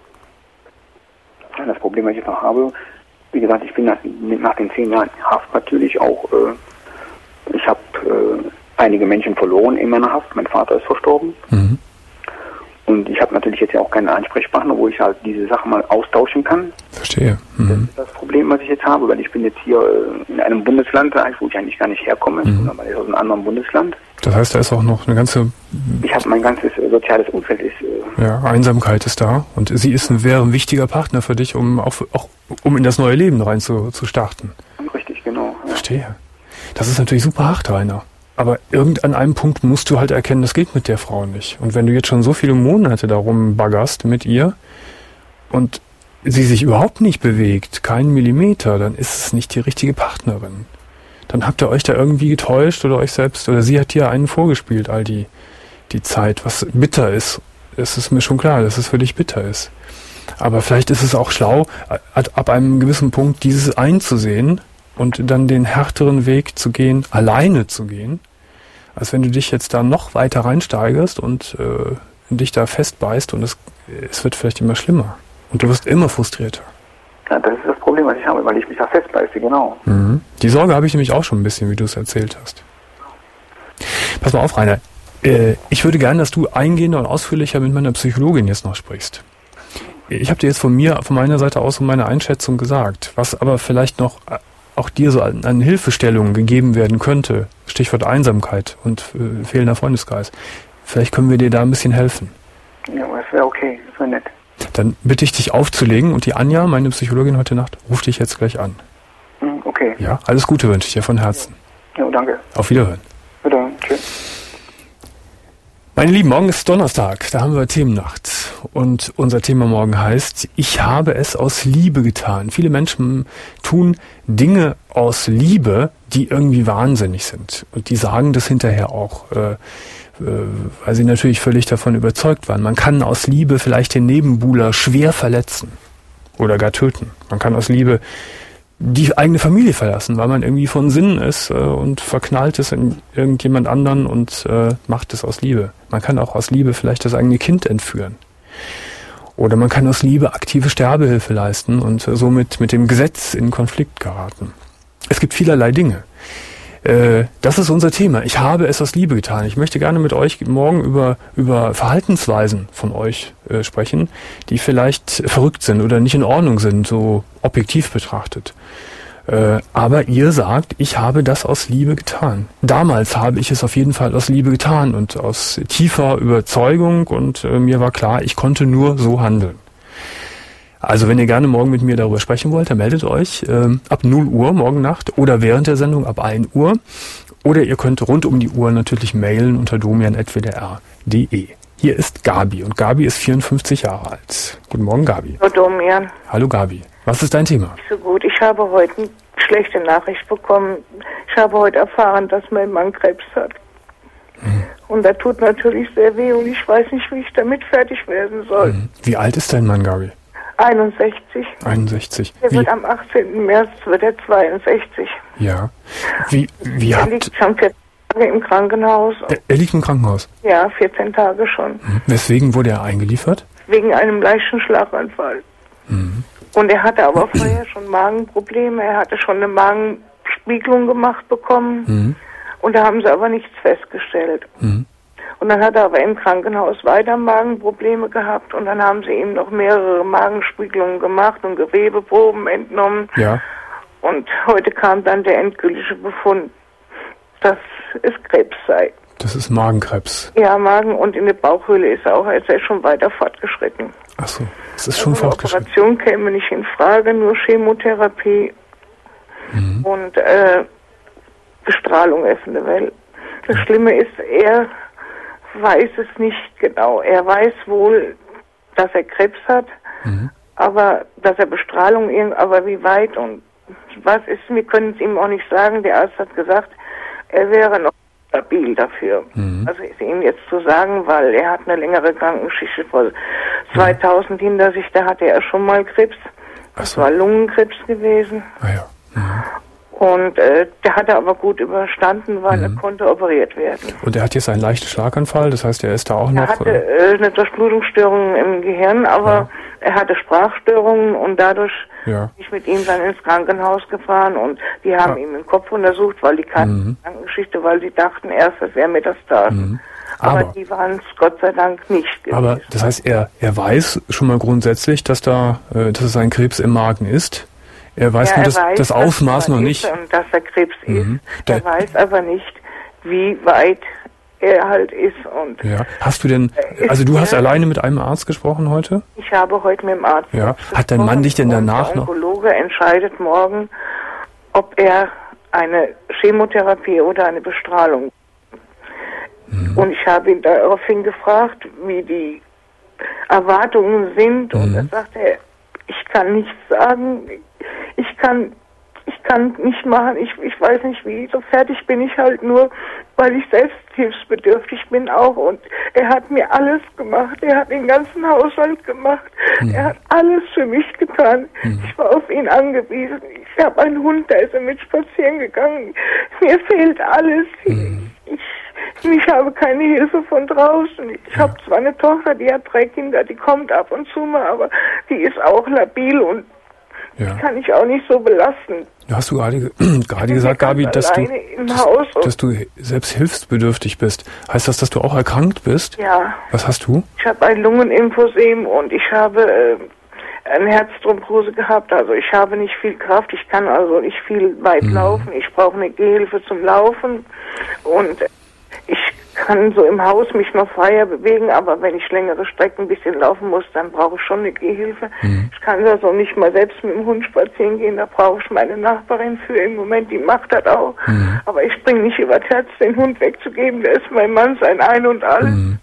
Das Problem, was ich noch habe, wie gesagt, ich bin nach, nach den zehn Jahren Haft natürlich auch, äh, ich habe äh, einige Menschen verloren in meiner Haft. Mein Vater ist verstorben. Mhm. Und ich habe natürlich jetzt ja auch keinen Ansprechpartner, wo ich halt diese Sachen mal austauschen kann. Verstehe. Mhm. Das ist das Problem, was ich jetzt habe, weil ich bin jetzt hier äh, in einem Bundesland, wo ich eigentlich gar nicht herkomme, mhm. sondern weil ich aus einem anderen Bundesland. Das heißt, da ist auch noch eine ganze... Ich habe mein ganzes äh, soziales Umfeld ist... Äh, ja, Einsamkeit ist da. Und sie ist ein, wäre ein wichtiger Partner für dich, um auch, auch um in das neue Leben rein zu, zu starten. Richtig, genau. Ja. Verstehe. Das ist natürlich super hart, Rainer. Aber irgend an einem Punkt musst du halt erkennen, das geht mit der Frau nicht. Und wenn du jetzt schon so viele Monate darum baggerst mit ihr und sie sich überhaupt nicht bewegt, keinen Millimeter, dann ist es nicht die richtige Partnerin. Dann habt ihr euch da irgendwie getäuscht oder euch selbst, oder sie hat dir einen vorgespielt, all die, die Zeit, was bitter ist. Es ist mir schon klar, dass es für dich bitter ist. Aber vielleicht ist es auch schlau, ab einem gewissen Punkt dieses einzusehen und dann den härteren Weg zu gehen, alleine zu gehen, als wenn du dich jetzt da noch weiter reinsteigerst und äh, dich da festbeißt und es, es wird vielleicht immer schlimmer. Und du wirst immer frustrierter. Ja, das ist das Problem, was ich habe, weil ich mich da festbeiße, genau. Mhm. Die Sorge habe ich nämlich auch schon ein bisschen, wie du es erzählt hast. Pass mal auf, Rainer. Äh, ich würde gerne, dass du eingehender und ausführlicher mit meiner Psychologin jetzt noch sprichst. Ich habe dir jetzt von mir, von meiner Seite aus um meine Einschätzung gesagt, was aber vielleicht noch auch dir so an, an Hilfestellungen gegeben werden könnte, Stichwort Einsamkeit und äh, fehlender Freundeskreis. Vielleicht können wir dir da ein bisschen helfen. Ja, das wäre okay, das wäre nett. Dann bitte ich dich aufzulegen und die Anja, meine Psychologin heute Nacht, ruft dich jetzt gleich an. Okay. Ja, alles Gute wünsche ich dir von Herzen. Ja, danke. Auf Wiederhören. Wiederhören, tschüss. Meine Lieben, morgen ist Donnerstag, da haben wir Themennacht und unser Thema morgen heißt, ich habe es aus Liebe getan. Viele Menschen tun Dinge aus Liebe, die irgendwie wahnsinnig sind und die sagen das hinterher auch, äh, äh, weil sie natürlich völlig davon überzeugt waren. Man kann aus Liebe vielleicht den Nebenbuhler schwer verletzen oder gar töten. Man kann aus Liebe die eigene Familie verlassen, weil man irgendwie von Sinnen ist äh, und verknallt ist in irgendjemand anderen und äh, macht es aus Liebe. Man kann auch aus Liebe vielleicht das eigene Kind entführen. Oder man kann aus Liebe aktive Sterbehilfe leisten und äh, somit mit dem Gesetz in Konflikt geraten. Es gibt vielerlei Dinge. Äh, das ist unser Thema. Ich habe es aus Liebe getan. Ich möchte gerne mit euch morgen über über Verhaltensweisen von euch äh, sprechen, die vielleicht verrückt sind oder nicht in Ordnung sind, so objektiv betrachtet. Äh, aber ihr sagt, ich habe das aus Liebe getan. Damals habe ich es auf jeden Fall aus Liebe getan und aus tiefer Überzeugung und äh, mir war klar, ich konnte nur so handeln. Also wenn ihr gerne morgen mit mir darüber sprechen wollt, dann meldet euch ähm, ab null Uhr morgen Nacht oder während der Sendung ab ein Uhr. Oder ihr könnt rund um die Uhr natürlich mailen unter domian at w d r punkt d e. Hier ist Gabi und Gabi ist vierundfünfzig Jahre alt. Guten Morgen, Gabi. Hallo Domian. Hallo Gabi. Was ist dein Thema? Nicht so gut. Ich habe heute eine schlechte Nachricht bekommen. Ich habe heute erfahren, dass mein Mann Krebs hat. Hm. Und das tut natürlich sehr weh und ich weiß nicht, wie ich damit fertig werden soll. Hm. Wie alt ist dein Mann, Gabi? einundsechzig. einundsechzig. Der wie? wird am achtzehnten März wird er zweiundsechzig. Ja. Wie, wie er habt... liegt schon vierzehn Tage im Krankenhaus. Er, er liegt im Krankenhaus? Ja, vierzehn Tage schon. Hm. Weswegen wurde er eingeliefert? Wegen einem leichten Schlaganfall. Hm. Und er hatte aber vorher schon Magenprobleme. Er hatte schon eine Magenspiegelung gemacht bekommen. Hm. Und da haben sie aber nichts festgestellt. Hm. Und dann hat er aber im Krankenhaus weiter Magenprobleme gehabt und dann haben sie ihm noch mehrere Magenspiegelungen gemacht und Gewebeproben entnommen. Ja. Und heute kam dann der endgültige Befund, dass es Krebs sei. Das ist Magenkrebs. Ja, Magen und in der Bauchhöhle ist er auch, er ist schon weiter fortgeschritten. Ach so, es ist schon also fortgeschritten. Eine Operation käme nicht in Frage, nur Chemotherapie mhm. und äh, Bestrahlung eventuell. Das Schlimme ist, er weiß es nicht genau. Er weiß wohl, dass er Krebs hat, mhm. aber dass er Bestrahlung, aber wie weit und was ist, wir können es ihm auch nicht sagen. Der Arzt hat gesagt, er wäre noch stabil dafür. Mhm. Also ist ihm jetzt zu sagen, weil er hat eine längere Krankengeschichte von zweitausend mhm. hinter sich, da hatte er schon mal Krebs. Das so. war Lungenkrebs gewesen. Ah ja. Mhm. Und äh, der hat er aber gut überstanden, weil mhm. er konnte operiert werden. Und er hat jetzt einen leichten Schlaganfall, das heißt, er ist da auch noch... Er hatte äh, eine Durchblutungsstörung im Gehirn, aber ja. er hatte Sprachstörungen und dadurch ja. bin ich mit ihm dann ins Krankenhaus gefahren und die haben ja. ihm den Kopf untersucht, weil die kannten mhm. Krankengeschichte, weil sie dachten erst, das wäre Metastasen. Mhm. Aber, aber die waren es Gott sei Dank nicht gewesen. Aber das heißt, er, er weiß schon mal grundsätzlich, dass da, äh, dass es ein Krebs im Magen ist. Er weiß ja, nur das, weiß, das Ausmaß noch nicht. Und dass er Krebs mhm. ist. Er weiß aber nicht, wie weit er halt ist. Und ja. Hast du denn, also du hast alleine mit einem Arzt gesprochen heute? Ich habe heute mit dem Arzt ja. gesprochen. Hat dein Mann dich denn danach noch? Der Onkologe entscheidet morgen, ob er eine Chemotherapie oder eine Bestrahlung. Mhm. Und ich habe ihn daraufhin gefragt, wie die Erwartungen sind. Und mhm. da sagt er, ich kann nichts sagen. Ich kann, ich kann nicht machen, ich, ich weiß nicht wie, so fertig bin ich halt nur, weil ich selbsthilfsbedürftig bin auch und er hat mir alles gemacht, er hat den ganzen Haushalt gemacht, mhm. er hat alles für mich getan, mhm. ich war auf ihn angewiesen, ich habe einen Hund, da ist er mit spazieren gegangen, mir fehlt alles, mhm. ich, ich habe keine Hilfe von draußen, ich ja. habe zwar eine Tochter, die hat drei Kinder, die kommt ab und zu mal, aber die ist auch labil und ja. die kann ich auch nicht so belasten. Hast du gerade, gerade gesagt, Gabi, dass du, dass, dass du selbst hilfsbedürftig bist. Heißt das, dass du auch erkrankt bist? Ja. Was hast du? Ich habe ein Lungenemphysem und ich habe äh, eine Herzthrombose gehabt. Also ich habe nicht viel Kraft. Ich kann also nicht viel weit mhm. laufen. Ich brauche eine Gehhilfe zum Laufen und ich kann so im Haus mich noch freier bewegen, aber wenn ich längere Strecken ein bisschen laufen muss, dann brauche ich schon eine Gehhilfe. Mhm. Ich kann also nicht mal selbst mit dem Hund spazieren gehen, da brauche ich meine Nachbarin für im Moment, die macht das auch. Mhm. Aber ich springe nicht über das Herz, den Hund wegzugeben, der ist mein Mann, sein Ein und Alles. Mhm.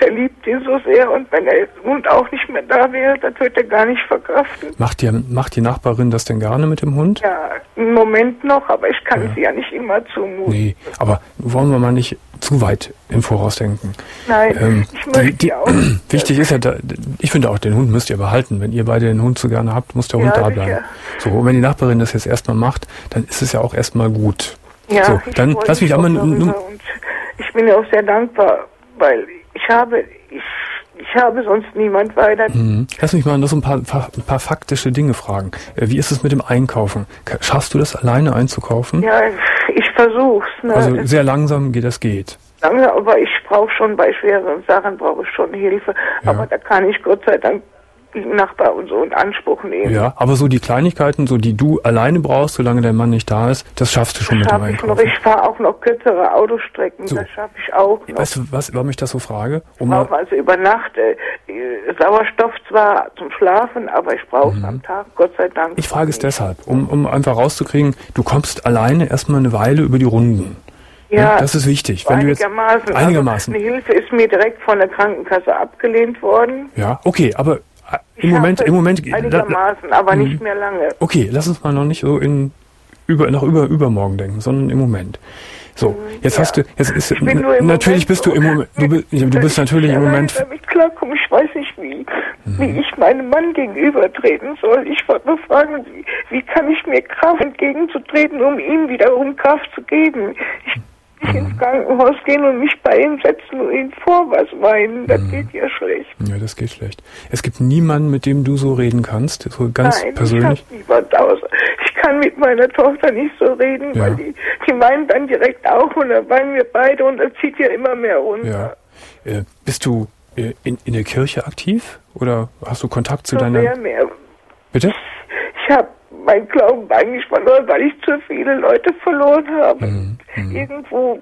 der liebt ihn so sehr und wenn der Hund auch nicht mehr da wäre, das wird er gar nicht verkraften. Macht die, macht die Nachbarin das denn gerne mit dem Hund? Ja, im Moment noch, aber ich kann Ja. sie ja nicht immer zumuten. Nee, aber wollen wir mal nicht zu weit im Voraus denken. Nein, Ähm, ich möchte die, die, auch. wichtig ist ja, da, ich finde auch, den Hund müsst ihr behalten. Wenn ihr beide den Hund so gerne habt, muss der Hund Ja, da bleiben. sicher. So, und wenn die Nachbarin das jetzt erstmal macht, dann ist es ja auch erstmal gut. Ja, so, ich dann freue lass mich auch einmal darüber nun- und ich bin ja auch sehr dankbar, weil ich habe, ich, ich habe sonst niemand weiter. Mhm. Lass mich mal noch so ein paar, ein paar faktische Dinge fragen. Äh, Wie ist es mit dem Einkaufen? Ka- Schaffst du das alleine einzukaufen? Ja, ich versuch's, ne? Also Es sehr langsam geht das geht. lange, aber ich brauche schon bei schweren Sachen brauche ich schon Hilfe. Ja. Aber da kann ich Gott sei Dank die Nachbar und so in Anspruch nehmen. Ja, aber so die Kleinigkeiten, so die du alleine brauchst, solange dein Mann nicht da ist, das schaffst du schon mit dem Schaffe ich noch. Einkaufen. Ich fahre auch noch kürzere Autostrecken, So. das schaffe ich auch noch. Weißt du, was, warum ich das so frage? Ich Um mal, brauche also über Nacht äh, äh, Sauerstoff zwar zum Schlafen, aber ich brauche es am Tag, Gott sei Dank. Mhm. ich frage es deshalb, um, um einfach rauszukriegen, du kommst alleine erstmal eine Weile über die Runden. Ja, das ist wichtig. Wenn du jetzt, einigermaßen. einigermaßen. Also eine Hilfe ist mir direkt von der Krankenkasse abgelehnt worden. Ja, okay, aber äh, Ich im Moment, schaffe im Moment, es Einigermaßen, aber Mhm. nicht mehr lange. okay, lass uns mal noch nicht so in über nach über übermorgen denken, sondern im Moment. So, jetzt ja. hast du, jetzt ist Ich bin nur im natürlich Moment bist du im Moment, du, bist- du bist natürlich ich im alleine Moment. damit klarkomme. Ich weiß nicht, wie, Mhm. wie ich meinem Mann gegenübertreten soll. Ich wollte nur fragen, wie, wie kann ich mir Kraft entgegenzutreten, um ihm wiederum Kraft zu geben? Ich nicht ins Krankenhaus gehen und mich bei ihm setzen und ihn vor was weinen. Das geht ja schlecht. Ja, das geht schlecht. Es gibt niemanden, mit dem du so reden kannst, so ganz Nein, persönlich. ich hab niemand außer. Ich kann mit meiner Tochter nicht so reden, Ja. weil die, die weinen dann direkt auch und dann weinen wir beide und das zieht ja immer mehr runter. Ja. Äh, bist du äh, in, in der Kirche aktiv oder hast du Kontakt zu Noch deiner? mehr, mehr. Bitte? Ich habe meinen Glauben eigentlich verloren, weil ich zu viele Leute verloren habe. Mhm. Irgendwo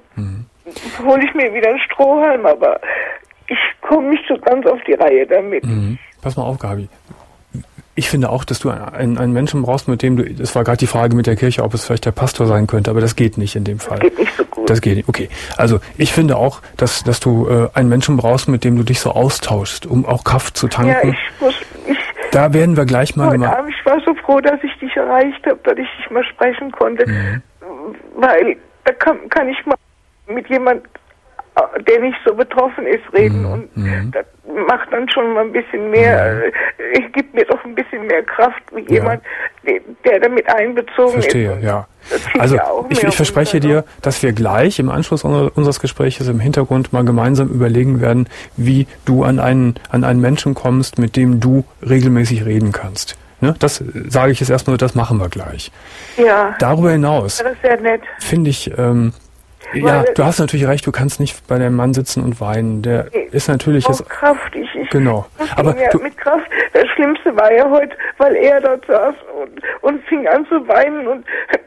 hole ich mir wieder einen Strohhalm, aber ich komme nicht so ganz auf die Reihe damit. Mhm. Pass mal auf, Gabi. Ich finde auch, dass du einen, einen Menschen brauchst, mit dem du, das war gerade die Frage mit der Kirche, ob es vielleicht der Pastor sein könnte, aber das geht nicht in dem Fall. Geht nicht so gut. Das geht nicht, okay. Also ich finde auch, dass, dass du äh, einen Menschen brauchst, mit dem du dich so austauschst, um auch Kraft zu tanken. Ja, ich muss, ich, Da werden wir gleich mal... heute mal Abend, ich war so froh, dass ich dich erreicht habe, dass ich dich mal sprechen konnte, Mhm. weil da kann, kann ich mal mit jemand, äh, der nicht so betroffen ist, reden Mhm. und Mhm. das macht dann schon mal ein bisschen mehr, äh, gibt mir doch ein bisschen mehr Kraft wie Ja. jemand, der, der damit einbezogen Verstehe, ist. ja. Das zieht Also ja auch ich, mehr ich verspreche runter, dir, dass wir gleich im Anschluss unser, unseres Gespräches im Hintergrund mal gemeinsam überlegen werden, wie du an einen, an einen Menschen kommst, mit dem du regelmäßig reden kannst. Ne? Das äh, sage ich jetzt erstmal, das machen wir gleich. Ja, Darüber hinaus das ist sehr nett. finde ich, ähm, ja, Weil- du hast natürlich recht, du kannst nicht bei deinem Mann sitzen und weinen. Der ist natürlich Auch jetzt, Kraft. Ich, ich genau. muss Aber ihn ja du, mit Kraft. Das Schlimmste war ja heute, weil er dort saß und, und fing an zu weinen und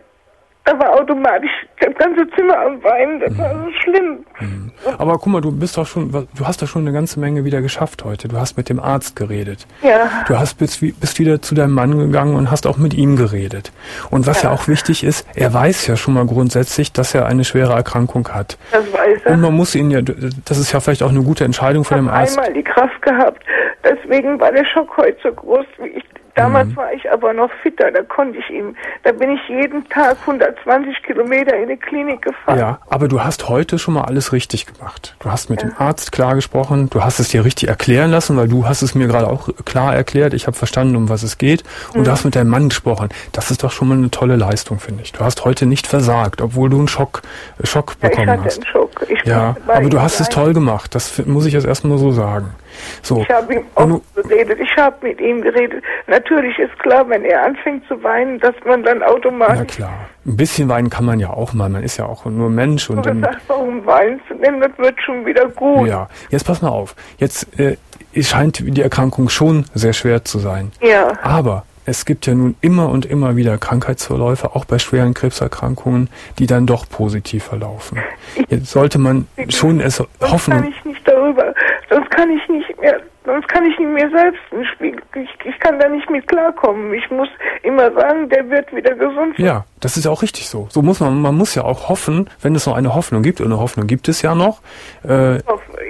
da war automatisch das ganze Zimmer am Weinen. Das war so schlimm. aber guck mal, du bist doch schon, du hast doch schon eine ganze Menge wieder geschafft heute. Du hast mit dem Arzt geredet. Ja, Du hast bist, bist wieder zu deinem Mann gegangen und hast auch mit ihm geredet. Und was ja, Ja. auch wichtig ist, er weiß ja schon mal grundsätzlich, dass er eine schwere Erkrankung hat. das weiß er. Und man muss ihn ja, das ist ja vielleicht auch eine gute Entscheidung von Ich dem habe Arzt. einmal die Kraft gehabt. Deswegen war der Schock heute so groß. Wie ich, damals Mhm. war ich aber noch fitter. Da konnte ich ihm. Da bin ich jeden Tag hundertzwanzig Kilometer in die Klinik gefahren. Ja, aber du hast heute schon mal alles richtig gemacht. Du hast mit dem Arzt klar gesprochen, du hast es dir richtig erklären lassen, weil du hast es mir gerade auch klar erklärt. Ich habe verstanden, um was es geht. Und du hast mit deinem Mann gesprochen. Das ist doch schon mal eine tolle Leistung, finde ich. Du hast heute nicht versagt, obwohl du einen Schock, äh, Schock Ja, ich bekommen hatte hast. einen Schock. Ich Ja, musste bei aber du ihm hast es sein. toll gemacht. Das f- muss ich jetzt erstmal so sagen. So. Ich habe ihm Und oft geredet, ich habe mit ihm geredet. Natürlich ist klar, wenn er anfängt zu weinen, dass man dann Na automatisch klar. Ein bisschen weinen kann man ja auch mal. Man ist ja auch nur Mensch und dann, sagt, warum weinst du denn? Das wird schon wieder gut. ja. Jetzt pass mal auf. Jetzt äh, es scheint die Erkrankung schon sehr schwer zu sein. Ja. Aber es gibt ja nun immer und immer wieder Krankheitsverläufe, auch bei schweren Krebserkrankungen, die dann doch positiv verlaufen. Jetzt sollte man schon es Sonst kann hoffen. ich nicht darüber, sonst kann ich nicht mehr, sonst kann ich nicht mehr selbst ein Spiel. Ich, ich kann da nicht mit klarkommen. Ich muss immer sagen, der wird wieder gesund. Ja, das ist ja auch richtig so. So muss man, man muss ja auch hoffen, wenn es noch eine Hoffnung gibt, und eine Hoffnung gibt es ja noch. Äh, Ich hoffe, ich, ich hoffe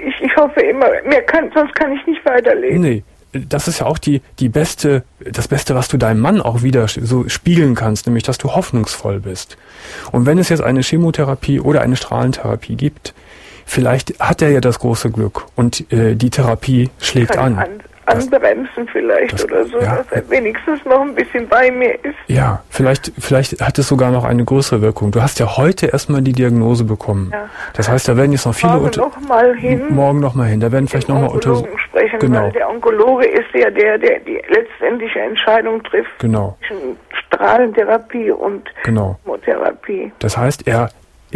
hoffe immer, mehr kann, sonst kann ich nicht weiterleben. Nee. Das ist ja auch die, die beste, das Beste, was du deinem Mann auch wieder so spiegeln kannst, nämlich, dass du hoffnungsvoll bist. Und wenn es jetzt eine Chemotherapie oder eine Strahlentherapie gibt, vielleicht hat er ja das große Glück und äh, die Therapie schlägt kann an. an. Anbremsen vielleicht das, oder so, ja, dass er wenigstens noch ein bisschen bei mir ist. Ja, vielleicht, vielleicht hat es sogar noch eine größere Wirkung. Du hast ja heute erstmal die Diagnose bekommen. Ja. Das heißt, da werden jetzt noch viele... Morgen noch mal hin. Morgen noch mal hin. Da werden vielleicht noch mal Untersuchungen sprechen, genau. Weil der Onkologe ist ja der, der die letztendliche Entscheidung trifft. Genau. Zwischen Strahlentherapie und genau. Chemotherapie. Das heißt, er...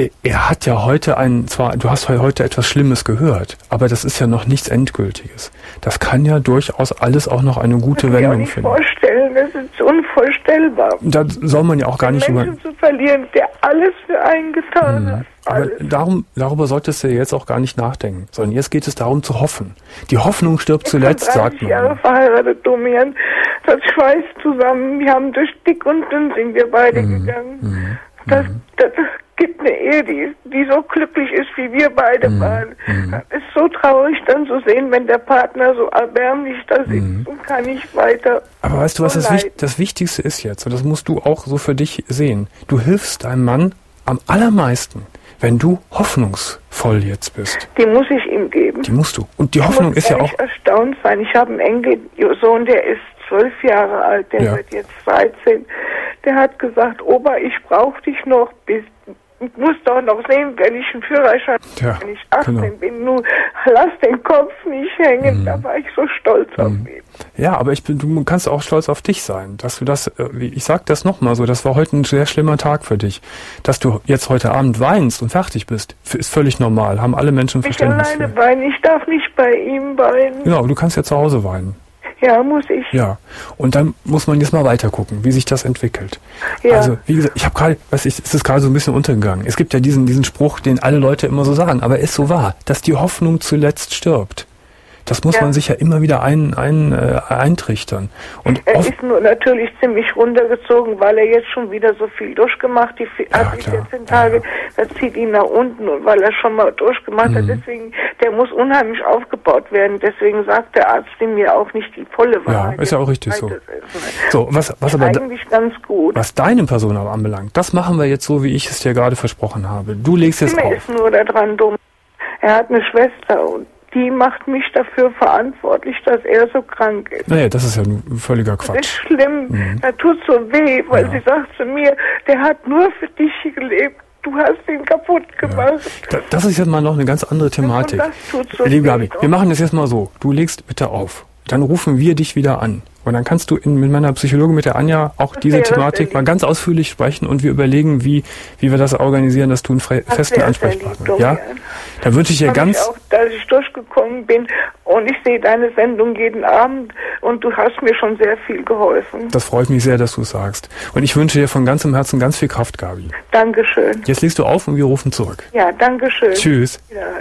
Er hat ja heute ein, zwar, du hast heute etwas Schlimmes gehört, aber das ist ja noch nichts Endgültiges. Das kann ja durchaus alles auch noch eine gute Wendung finden. Ich kann mir nicht vorstellen, das ist unvorstellbar. Da soll man ja auch gar nicht über... Menschen zu verlieren, der alles für einen getan mhm. hat. Aber darum, darüber solltest du jetzt auch gar nicht nachdenken, sondern jetzt geht es darum zu hoffen. Die Hoffnung stirbt ich zuletzt, sagt man. Jahre verheiratet, Domian. Das schweißt zusammen. Wir haben durch dick und dünn sind wir beide mhm. gegangen. Mhm. Das, das gibt eine Ehe, die, die so glücklich ist, wie wir beide mhm. waren. Mhm. Es ist so traurig dann zu sehen, wenn der Partner so erbärmlich da sitzt mhm. und kann nicht weiter. Aber weißt du, was das, Wicht, das Wichtigste ist jetzt, und das musst du auch so für dich sehen, du hilfst deinem Mann am allermeisten, wenn du hoffnungsvoll jetzt bist. Die muss ich ihm geben. Die musst du. Und die Hoffnung ist ja auch... Ich muss erstaunt sein. Ich habe einen Enkelsohn, der ist zwölf Jahre alt, der ja. wird jetzt dreizehn. Der hat gesagt, Opa, ich brauche dich noch bis... Ich muss doch noch sehen, wenn ich einen Führerschein ja, wenn ich achtzehn genau. bin. Nun, lass den Kopf nicht hängen. Mhm. Da war ich so stolz mhm. auf ihn. Ja, aber ich bin, du kannst auch stolz auf dich sein, dass du das, ich sag das nochmal so, das war heute ein sehr schlimmer Tag für dich. Dass du jetzt heute Abend weinst und fertig bist, ist völlig normal, haben alle Menschen Verständnis. Ich alleine weinen, ich darf nicht bei ihm weinen. Genau, du kannst ja zu Hause weinen. Ja, muss ich. Ja, und dann muss man jetzt mal weiter gucken, wie sich das entwickelt. Ja. Also, wie gesagt, ich habe gerade, was ich, es ist gerade so ein bisschen untergegangen. Es gibt ja diesen, diesen Spruch, den alle Leute immer so sagen, aber er ist so wahr, dass die Hoffnung zuletzt stirbt. Das muss ja. man sich ja immer wieder ein, ein, äh, eintrichtern. Und er ist nur natürlich ziemlich runtergezogen, weil er jetzt schon wieder so viel durchgemacht die, ja, hat. Die vierzehn Tage, ja. das zieht ihn nach unten, und weil er schon mal durchgemacht mhm. hat. Deswegen, der muss unheimlich aufgebaut werden. Deswegen sagt der Arzt mir auch nicht die volle Wahrheit. Ja, ist ja auch richtig so. So, was, was aber eigentlich ganz gut. Was deine Person aber anbelangt, das machen wir jetzt so, wie ich es dir gerade versprochen habe. Du legst jetzt auf. Ist nur daran dumm. Er hat eine Schwester und die macht mich dafür verantwortlich, dass er so krank ist. Naja, das ist ja ein völliger Quatsch. Das ist schlimm. Mhm. Das tut so weh, weil ja. sie sagt zu mir, der hat nur für dich gelebt. Du hast ihn kaputt gemacht. Ja. Das ist jetzt mal noch eine ganz andere Thematik. Das tut so Liebe Gabi, wir machen das jetzt mal so. Du legst bitte auf. Dann rufen wir dich wieder an. Und dann kannst du in, mit meiner Psychologin, mit der Anja, auch das diese Thematik mal ganz ausführlich sprechen und wir überlegen, wie, wie wir das organisieren, dass du einen fre- festen Ansprechpartner hast. Ja? Da wünsche ich dir ganz... Ich auch, dass ich durchgekommen bin und ich sehe deine Sendung jeden Abend und du hast mir schon sehr viel geholfen. Das freut mich sehr, dass du es sagst. Und ich wünsche dir von ganzem Herzen ganz viel Kraft, Gabi. Dankeschön. Jetzt legst du auf und wir rufen zurück. Ja, Dankeschön. Tschüss.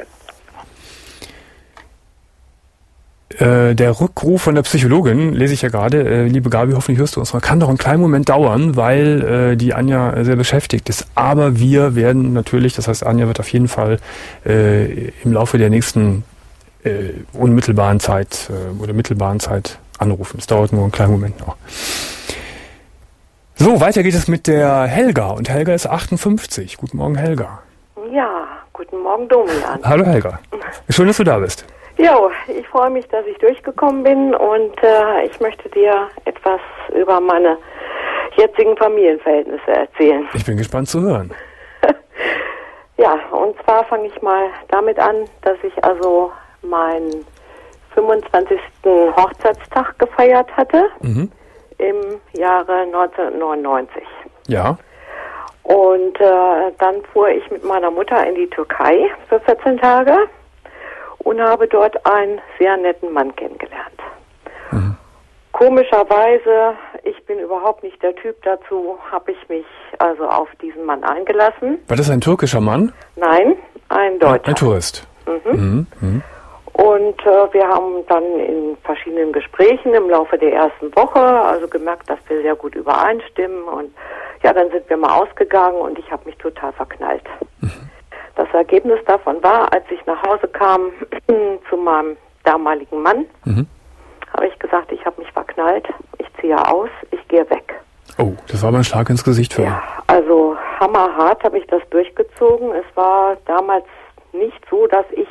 Äh, der Rückruf von der Psychologin, lese ich ja gerade, äh, liebe Gabi, hoffentlich hörst du uns mal, kann doch einen kleinen Moment dauern, weil äh, die Anja sehr beschäftigt ist. Aber wir werden natürlich, das heißt, Anja wird auf jeden Fall äh, im Laufe der nächsten äh, unmittelbaren Zeit äh, oder mittelbaren Zeit anrufen. Es dauert nur einen kleinen Moment noch. So, weiter geht es mit der Helga. Und Helga ist achtundfünfzig. Guten Morgen, Helga. Ja, guten Morgen, Domian. Hallo, Helga. Schön, dass du da bist. Ja, ich freue mich, dass ich durchgekommen bin und äh, ich möchte dir etwas über meine jetzigen Familienverhältnisse erzählen. Ich bin gespannt zu hören. Ja, und zwar fange ich mal damit an, dass ich also meinen fünfundzwanzigsten Hochzeitstag gefeiert hatte mhm. im Jahre neunzehnhundertneunundneunzig. Ja. Und äh, dann fuhr ich mit meiner Mutter in die Türkei für vierzehn Tage. Und habe dort einen sehr netten Mann kennengelernt. Mhm. Komischerweise, ich bin überhaupt nicht der Typ dazu, habe ich mich also auf diesen Mann eingelassen. War das ein türkischer Mann? Nein, ein Deutscher. Ein Tourist. Mhm. Mhm. Mhm. Und äh, wir haben dann in verschiedenen Gesprächen im Laufe der ersten Woche also gemerkt, dass wir sehr gut übereinstimmen. Und ja, dann sind wir mal ausgegangen und ich habe mich total verknallt. Mhm. Das Ergebnis davon war, als ich nach Hause kam zu meinem damaligen Mann, mhm. habe ich gesagt, ich habe mich verknallt, ich ziehe aus, ich gehe weg. Oh, das war aber ein Schlag ins Gesicht für ihn. Ja, also hammerhart habe ich das durchgezogen. Es war damals nicht so, dass ich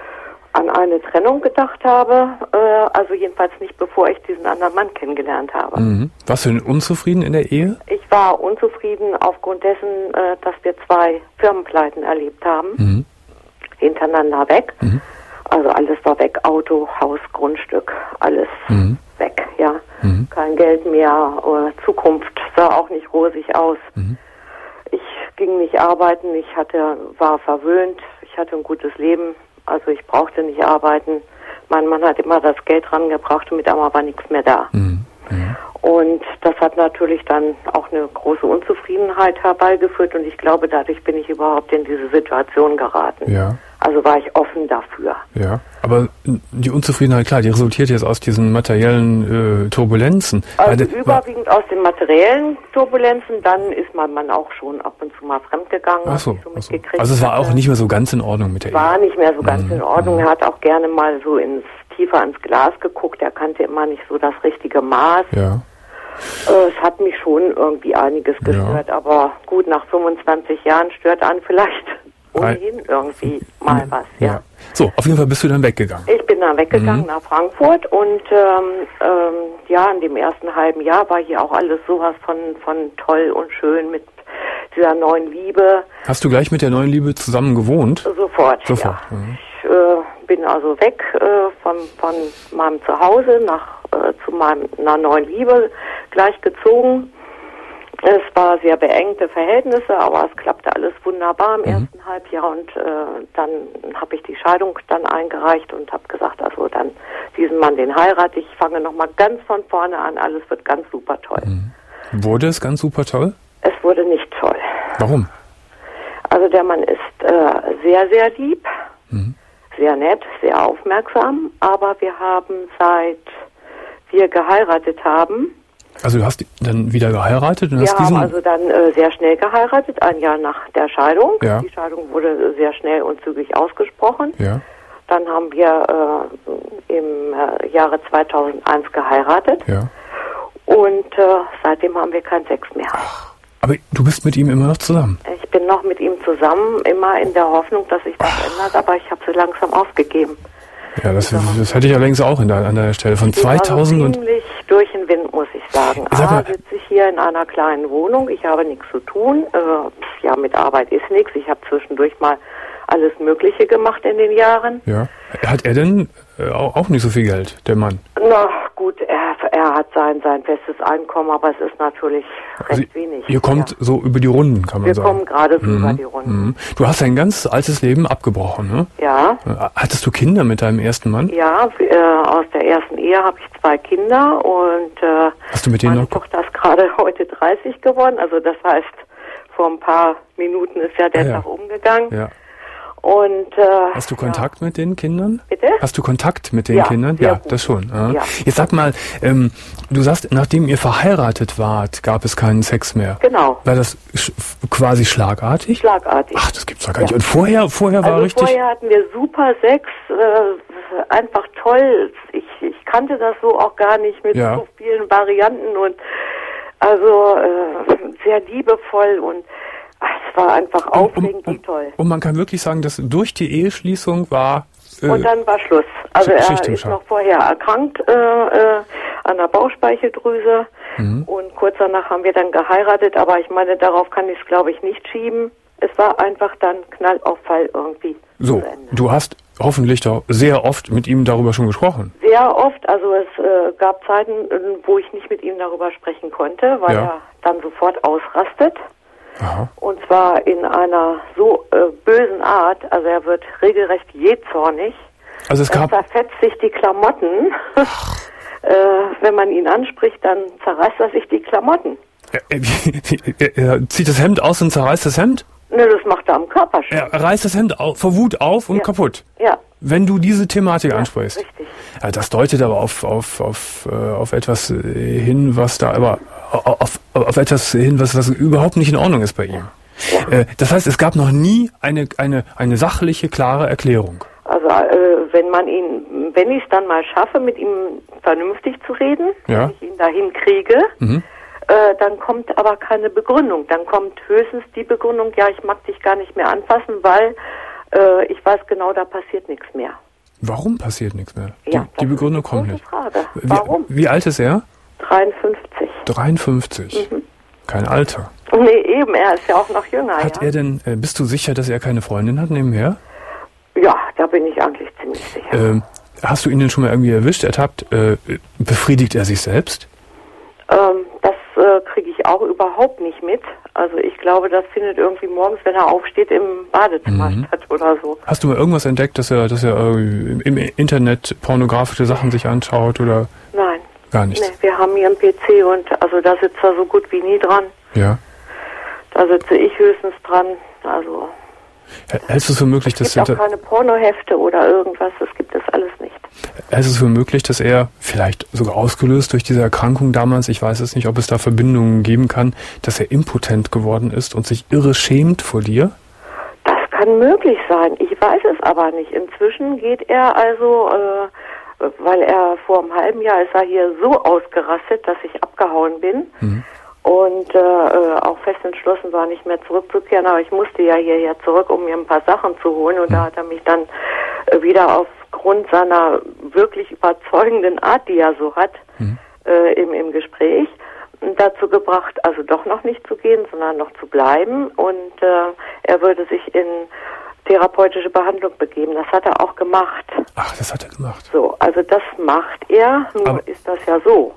an eine Trennung gedacht habe, äh, also jedenfalls nicht, bevor ich diesen anderen Mann kennengelernt habe. Mhm. Warst du denn unzufrieden in der Ehe? Ich war unzufrieden aufgrund dessen, äh, dass wir zwei Firmenpleiten erlebt haben, mhm. hintereinander weg. Mhm. Also alles war weg, Auto, Haus, Grundstück, alles mhm. weg, ja. Mhm. Kein Geld mehr, äh, Zukunft sah auch nicht rosig aus. Mhm. Ich ging nicht arbeiten, ich hatte, war verwöhnt, ich hatte ein gutes Leben, also ich brauchte nicht arbeiten. Mein Mann hat immer das Geld rangebracht und mit einmal war nichts mehr da. Mhm. Mhm. Und das hat natürlich dann auch eine große Unzufriedenheit herbeigeführt und ich glaube, dadurch bin ich überhaupt in diese Situation geraten. Ja. Also war ich offen dafür. Ja, aber die Unzufriedenheit, klar, die resultiert jetzt aus diesen materiellen äh, Turbulenzen. Also Weil, überwiegend war, aus den materiellen Turbulenzen, dann ist mein Mann auch schon ab und zu mal fremdgegangen. Ach so, so mitgekriegt also es war hatte. Auch nicht mehr so ganz in Ordnung mit der Ehe. War nicht mehr so ganz mhm. in Ordnung. Er hat auch gerne mal so ins tiefer ins Glas geguckt. Er kannte immer nicht so das richtige Maß. Ja. Äh, es hat mich schon irgendwie einiges gestört, ja. aber gut, nach fünfundzwanzig Jahren stört einen vielleicht ohnehin irgendwie mal was, ja. ja. So, auf jeden Fall bist du dann weggegangen. Ich bin dann weggegangen mhm. nach Frankfurt und ähm, ähm, ja, in dem ersten halben Jahr war hier auch alles sowas von, von toll und schön mit dieser neuen Liebe. Hast du gleich mit der neuen Liebe zusammen gewohnt? Sofort, Sofort. ja. Mhm. Ich äh, bin also weg äh, von, von meinem Zuhause nach äh, zu meinem, einer neuen Liebe gleich gezogen. Es war sehr beengte Verhältnisse, aber es klappte alles wunderbar im mhm. ersten Halbjahr und äh, dann habe ich die Scheidung dann eingereicht und habe gesagt, also dann diesen Mann, den heirate ich, fange nochmal ganz von vorne an, alles wird ganz super toll. Mhm. Wurde es ganz super toll? Es wurde nicht toll. Warum? Also der Mann ist äh, sehr, sehr lieb, mhm. sehr nett, sehr aufmerksam, aber wir haben seit wir geheiratet haben, also du hast dann wieder geheiratet? Und wir hast haben diesen also dann äh, sehr schnell geheiratet, ein Jahr nach der Scheidung. Ja. Die Scheidung wurde sehr schnell und zügig ausgesprochen. Ja. Dann haben wir äh, im äh, Jahre zweitausendeins geheiratet. Ja. Und äh, seitdem haben wir keinen Sex mehr. Ach, aber du bist mit ihm immer noch zusammen? Ich bin noch mit ihm zusammen, immer in der Hoffnung, dass sich das Ach. ändert, aber ich habe sie langsam aufgegeben. Ja, das, das hätte ich allerdings auch in der, an der Stelle. Von zweitausend also ziemlich durch den Wind, muss ich sagen. A, sitze ich hier in einer kleinen Wohnung, ich habe nichts zu tun. Äh, ja, mit Arbeit ist nichts. Ich habe zwischendurch mal alles Mögliche gemacht in den Jahren. Ja. Hat er denn äh, auch nicht so viel Geld, der Mann? Na gut, er, er hat sein, sein festes Einkommen, aber es ist natürlich recht also wenig. Ihr kommt ja. so über die Runden, kann man Wir sagen. Wir kommen gerade so mhm. über die Runden. Mhm. Du hast dein ganz altes Leben abgebrochen, ne? Ja. Hattest du Kinder mit deinem ersten Mann? Ja, äh, aus der ersten Ehe habe ich zwei Kinder und äh, hast du mit denen meine noch Tochter ist gerade heute dreißig geworden, also das heißt, vor ein paar Minuten ist ja der ah, ja. Tag umgegangen. Ja. Und, äh, hast du Kontakt ja. mit den Kindern? Bitte? Hast du Kontakt mit den ja, Kindern? Ja, gut. Das schon. Ja. Ja. Jetzt sag mal, ähm, du sagst, nachdem ihr verheiratet wart, gab es keinen Sex mehr. Genau. War das sch- quasi schlagartig? Schlagartig. Ach, das gibt's doch gar nicht. Ja. Und vorher, vorher war also richtig... vorher hatten wir super Sex, äh, einfach toll. Ich, ich kannte das so auch gar nicht mit ja. so vielen Varianten und also äh, sehr liebevoll und es war einfach aufregend und, und, und toll. Und man kann wirklich sagen, dass durch die Eheschließung war... Äh, und dann war Schluss. Also er ist noch vorher erkrankt äh, äh, an der Bauchspeicheldrüse mhm. und kurz danach haben wir dann geheiratet, aber ich meine, darauf kann ich es glaube ich nicht schieben. Es war einfach dann Knall auf Fall irgendwie. So, du hast hoffentlich doch sehr oft mit ihm darüber schon gesprochen. Sehr oft, also es äh, gab Zeiten, wo ich nicht mit ihm darüber sprechen konnte, weil ja. er dann sofort ausrastet. Aha. Und zwar in einer so äh, bösen Art, also er wird regelrecht jähzornig. Also es gab... Er zerfetzt sich die Klamotten. äh, wenn man ihn anspricht, dann zerreißt er sich die Klamotten. Er, er, er zieht das Hemd aus und zerreißt das Hemd? Ne, das macht er am Körper schon. Er reißt das Hemd auf, vor Wut auf und ja. kaputt. Ja. Wenn du diese Thematik ja, ansprichst. Richtig. Ja, das deutet aber auf, auf, auf, auf etwas hin, was da aber auf, auf etwas hin, was, was überhaupt nicht in Ordnung ist bei ihm. Ja. Äh, das heißt, es gab noch nie eine, eine, eine sachliche, klare Erklärung. Also äh, wenn man ihn, wenn ich es dann mal schaffe, mit ihm vernünftig zu reden, ja. wenn ich ihn dahin kriege, mhm. äh, dann kommt aber keine Begründung. Dann kommt höchstens die Begründung, ja, ich mag dich gar nicht mehr anfassen, weil äh, ich weiß genau, da passiert nichts mehr. Warum passiert nichts mehr? Ja, die, die Begründung kommt nicht. Frage. Warum? Wie, wie alt ist er? dreiundfünfzig. dreiundfünfzig. Mhm. Kein Alter. Nee, eben, er ist ja auch noch jünger. Hat ja. er denn, äh, bist du sicher, dass er keine Freundin hat nebenher? Ja, da bin ich eigentlich ziemlich sicher. Ähm, hast du ihn denn schon mal irgendwie erwischt, ertappt? Äh, befriedigt er sich selbst? Ähm, das äh, kriege ich auch überhaupt nicht mit. Also ich glaube, das findet irgendwie morgens, wenn er aufsteht, im Badezimmer mhm. statt oder so. Hast du mal irgendwas entdeckt, dass er, dass er äh, im Internet pornografische Sachen sich anschaut oder? Nein. Gar nichts? Nee, wir haben hier einen P C und also da sitzt er so gut wie nie dran. Ja. Da sitze ich höchstens dran, also... Hältst du es für möglich, dass... Es gibt auch keine Pornohefte oder irgendwas, das gibt es alles nicht. Hältst du es für möglich, dass er, vielleicht sogar ausgelöst durch diese Erkrankung damals, ich weiß es nicht, ob es da Verbindungen geben kann, dass er impotent geworden ist und sich irre schämt vor dir? Das kann möglich sein, ich weiß es aber nicht. Inzwischen geht er also, äh, weil er vor einem halben Jahr ist er hier so ausgerastet, dass ich abgehauen bin. Mhm. Und äh, auch fest entschlossen war, nicht mehr zurückzukehren. Aber ich musste ja hierher zurück, um mir ein paar Sachen zu holen. Und mhm. da hat er mich dann äh, wieder aufgrund seiner wirklich überzeugenden Art, die er so hat, mhm. äh, im, im Gespräch, dazu gebracht, also doch noch nicht zu gehen, sondern noch zu bleiben. Und äh, er würde sich in therapeutische Behandlung begeben. Das hat er auch gemacht. Ach, das hat er gemacht. So, also das macht er. Nur aber ist das ja so.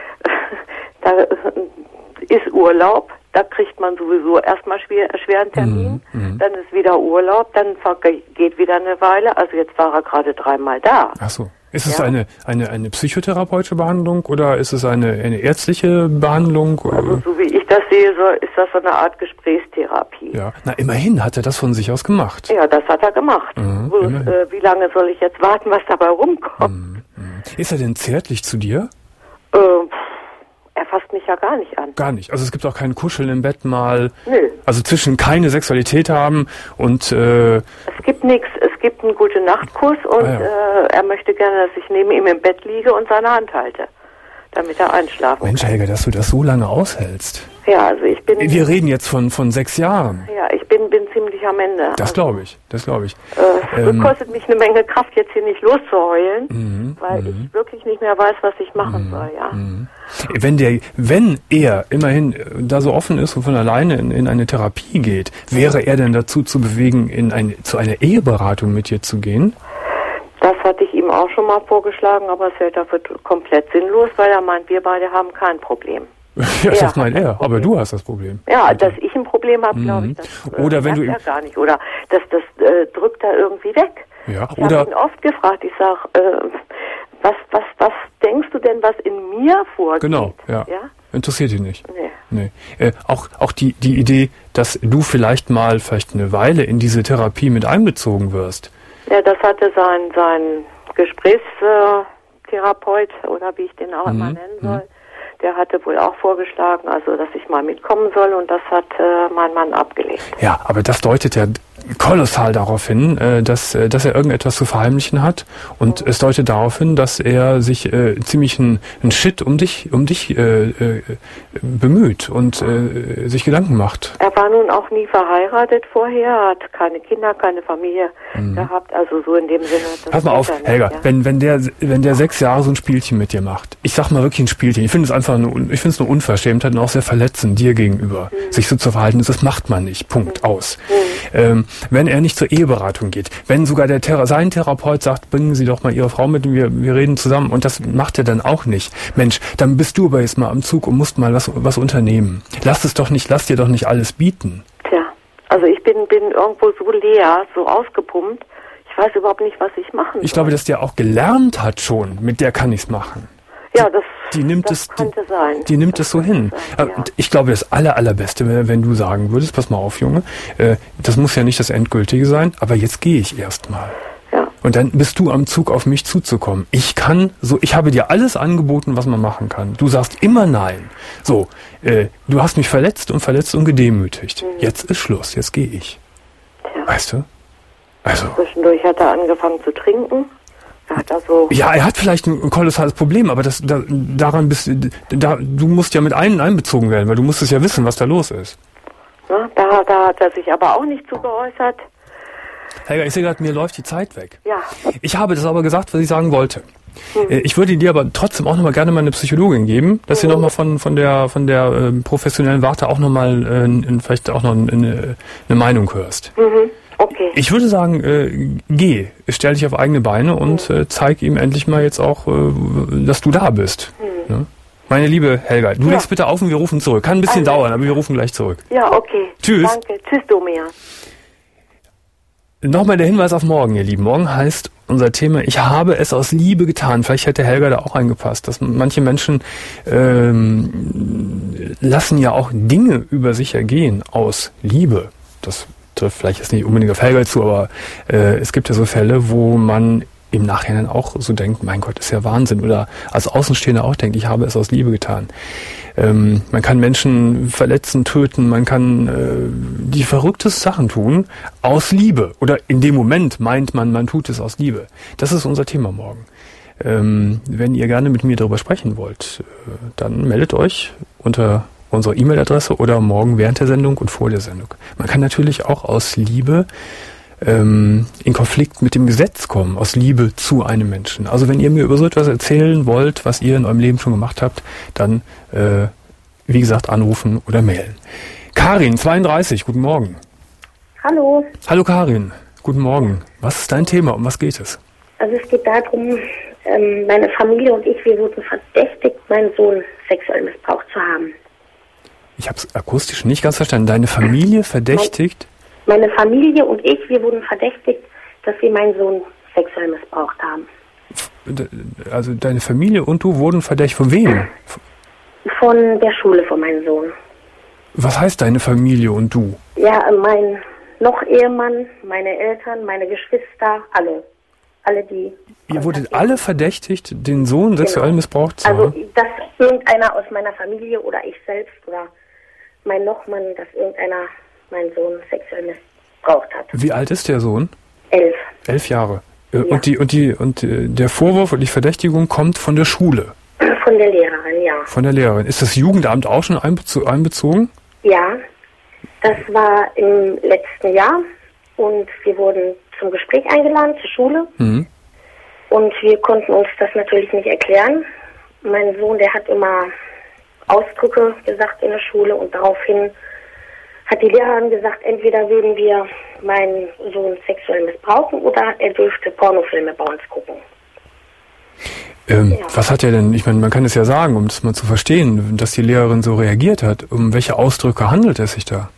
Da ist Urlaub, da kriegt man sowieso erstmal schwer, schweren Termin, mm, mm. dann ist wieder Urlaub, dann geht wieder eine Weile, also jetzt war er gerade dreimal da. Ach so. Ist es ja. eine, eine, eine psychotherapeutische Behandlung oder ist es eine, eine ärztliche Behandlung? Also so wie ich das sehe, so ist das so eine Art Gesprächstherapie. Ja, na immerhin hat er das von sich aus gemacht. Ja, das hat er gemacht. Mhm, Bloß, äh, wie lange soll ich jetzt warten, was dabei rumkommt? Mhm, mhm. Ist er denn zärtlich zu dir? Äh, Er fasst mich ja gar nicht an. Gar nicht. Also es gibt auch kein Kuscheln im Bett mal. Nö. Also zwischen keine Sexualität haben und... Äh, es gibt nichts. Es gibt einen Gute-Nacht-Kuss und ah, ja. äh, er möchte gerne, dass ich neben ihm im Bett liege und seine Hand halte, damit er einschlafen Mensch, kann. Helga, dass du das so lange aushältst. Ja, also ich bin... Wir reden jetzt von, von sechs Jahren. Ja, ich bin, bin ziemlich am Ende. Das also, glaube ich, das glaube ich. Äh, es ähm, kostet mich eine Menge Kraft, jetzt hier nicht loszuheulen, mhm, weil mhm. ich wirklich nicht mehr weiß, was ich machen mhm, soll, ja. Mhm. Wenn der, wenn er immerhin da so offen ist und von alleine in, in eine Therapie geht, wäre er denn dazu zu bewegen, in ein, zu einer Eheberatung mit dir zu gehen? Das hatte ich ihm auch schon mal vorgeschlagen, aber es hält dafür komplett sinnlos, weil er meint, wir beide haben kein Problem. Ja, er das meint er, aber du hast das Problem. Ja, also. Dass ich ein Problem habe, glaube ich, das oder äh, wenn du er gar nicht. Oder das, das äh, drückt er irgendwie weg. Ja, ich oder habe ihn oft gefragt, ich sage, äh, was, was, was denkst du denn, was in mir vorgeht? Genau, ja. ja? Interessiert ihn nicht. Nee. nee. Äh, auch auch die, die Idee, dass du vielleicht mal, vielleicht eine Weile in diese Therapie mit einbezogen wirst. Ja, das hatte sein, sein Gesprächstherapeut, oder wie ich den auch immer mhm. nennen soll, der hatte wohl auch vorgeschlagen, also dass ich mal mitkommen soll, und das hat äh, mein Mann abgelehnt. Ja, aber das deutet ja kolossal darauf hin, äh, dass, äh, dass er irgendetwas zu verheimlichen hat, und mhm. es deutet darauf hin, dass er sich äh, ziemlich ein, ein Shit um dich, um dich äh, äh, bemüht und äh, sich Gedanken macht. Er war nun auch nie verheiratet vorher, hat keine Kinder, keine Familie mhm. gehabt, also so in dem Sinne. Pass mal auf, nicht, Helga, ja. wenn, wenn der, wenn der sechs Jahre so ein Spielchen mit dir macht, ich sag mal wirklich ein Spielchen, ich finde es einfach nur, ich finde es nur Unverschämtheit und auch sehr verletzend dir gegenüber, mhm. sich so zu verhalten, das macht man nicht, Punkt, mhm. aus. Mhm. Ähm, wenn er nicht zur Eheberatung geht, wenn sogar der Thera- sein Therapeut sagt, bringen Sie doch mal Ihre Frau mit, wir, wir reden zusammen, und das macht er dann auch nicht. Mensch, dann bist du aber jetzt mal am Zug und musst mal was, was unternehmen. Lass es doch nicht, lass dir doch nicht alles bieten. Tja, also ich bin, bin irgendwo so leer, so ausgepumpt, ich weiß überhaupt nicht, was ich machen soll. Ich glaube, dass der auch gelernt hat schon, mit der kann ich's machen. Ja, das, die nimmt das es, könnte die, sein. Die nimmt das es so hin. Sein, ja. Und ich glaube, das aller, allerbeste wäre, wenn du sagen würdest, pass mal auf, Junge, äh, das muss ja nicht das Endgültige sein, aber jetzt gehe ich erst mal. Ja. Und dann bist du am Zug, auf mich zuzukommen. Ich kann so, ich habe dir alles angeboten, was man machen kann. Du sagst immer nein. So, äh, du hast mich verletzt und verletzt und gedemütigt. Mhm. Jetzt ist Schluss, jetzt gehe ich. Tja. Weißt du? Also. Zwischendurch hat er angefangen zu trinken. Da hat er so. Ja, er hat vielleicht ein kolossales Problem, aber das, da, daran bist da, du musst ja mit einem einbezogen werden, weil du musstest ja wissen, was da los ist. Na, da, da hat er sich aber auch nicht zu geäußert. Helga, ich sehe gerade, mir läuft die Zeit weg. Ja. Ich habe das aber gesagt, was ich sagen wollte. Hm. Ich würde dir aber trotzdem auch nochmal gerne mal eine Psychologin geben, dass sie mhm. nochmal von, von der, von der äh, professionellen Warte auch nochmal äh, vielleicht auch noch eine, eine Meinung hörst. Mhm. Okay. Ich würde sagen, äh, geh, stell dich auf eigene Beine und äh, zeig ihm endlich mal jetzt auch, äh, dass du da bist. Mhm. Ne? Meine liebe Helga, du ja. legst bitte auf und wir rufen zurück. Kann ein bisschen also. dauern, aber wir rufen gleich zurück. Ja, okay. Tschüss. Danke. Tschüss, Domea. Nochmal der Hinweis auf morgen, ihr Lieben. Morgen heißt unser Thema, ich habe es aus Liebe getan. Vielleicht hätte Helga da auch eingepasst. Dass manche Menschen ähm, lassen ja auch Dinge über sich ergehen aus Liebe. Das trifft vielleicht jetzt nicht unbedingt auf Helga zu, aber äh, es gibt ja so Fälle, wo man im Nachhinein auch so denkt, mein Gott, ist ja Wahnsinn. Oder als Außenstehender auch denkt, ich habe es aus Liebe getan. Ähm, man kann Menschen verletzen, töten, man kann äh, die verrücktesten Sachen tun aus Liebe. Oder in dem Moment meint man, man tut es aus Liebe. Das ist unser Thema morgen. Ähm, wenn ihr gerne mit mir darüber sprechen wollt, äh, dann meldet euch unter unserer E-Mail-Adresse oder morgen während der Sendung und vor der Sendung. Man kann natürlich auch aus Liebe ähm, in Konflikt mit dem Gesetz kommen, aus Liebe zu einem Menschen. Also wenn ihr mir über so etwas erzählen wollt, was ihr in eurem Leben schon gemacht habt, dann, äh, wie gesagt, anrufen oder mailen. Karin, zweiunddreißig, guten Morgen. Hallo. Hallo Karin, guten Morgen. Was ist dein Thema? Um was geht es? Also es geht darum, ähm, meine Familie und ich, wir wurden verdächtigt, meinen Sohn sexuell missbraucht zu haben. Ich habe es akustisch nicht ganz verstanden. Deine Familie verdächtigt? Meine Familie und ich, wir wurden verdächtigt, dass wir meinen Sohn sexuell missbraucht haben. Also deine Familie und du wurden verdächtigt. Von wem? Von der Schule von meinem Sohn. Was heißt deine Familie und du? Ja, mein noch Ehemann, meine Eltern, meine Geschwister, alle. Alle, die... Ihr wurdet alle verdächtigt, den Sohn sexuell genau. missbraucht zu haben? Also, dass irgendeiner aus meiner Familie oder ich selbst oder mein Nochmann, dass irgendeiner meinen Sohn sexuell missbraucht hat. Wie alt ist der Sohn? Elf. Elf Jahre. Ja. Und die und die und der Vorwurf und die Verdächtigung kommt von der Schule? Von der Lehrerin, ja. Von der Lehrerin. Ist das Jugendamt auch schon einbezo- einbezogen? Ja, das war im letzten Jahr und wir wurden zum Gespräch eingeladen zur Schule. Mhm. Und wir konnten uns das natürlich nicht erklären. Mein Sohn, der hat immer Ausdrücke gesagt in der Schule und daraufhin hat die Lehrerin gesagt, entweder würden wir meinen Sohn sexuell missbrauchen oder er dürfte Pornofilme bei uns gucken. Ähm, ja. Was hat er denn, ich meine, man kann es ja sagen, um das mal zu verstehen, dass die Lehrerin so reagiert hat. Um welche Ausdrücke handelt es sich da?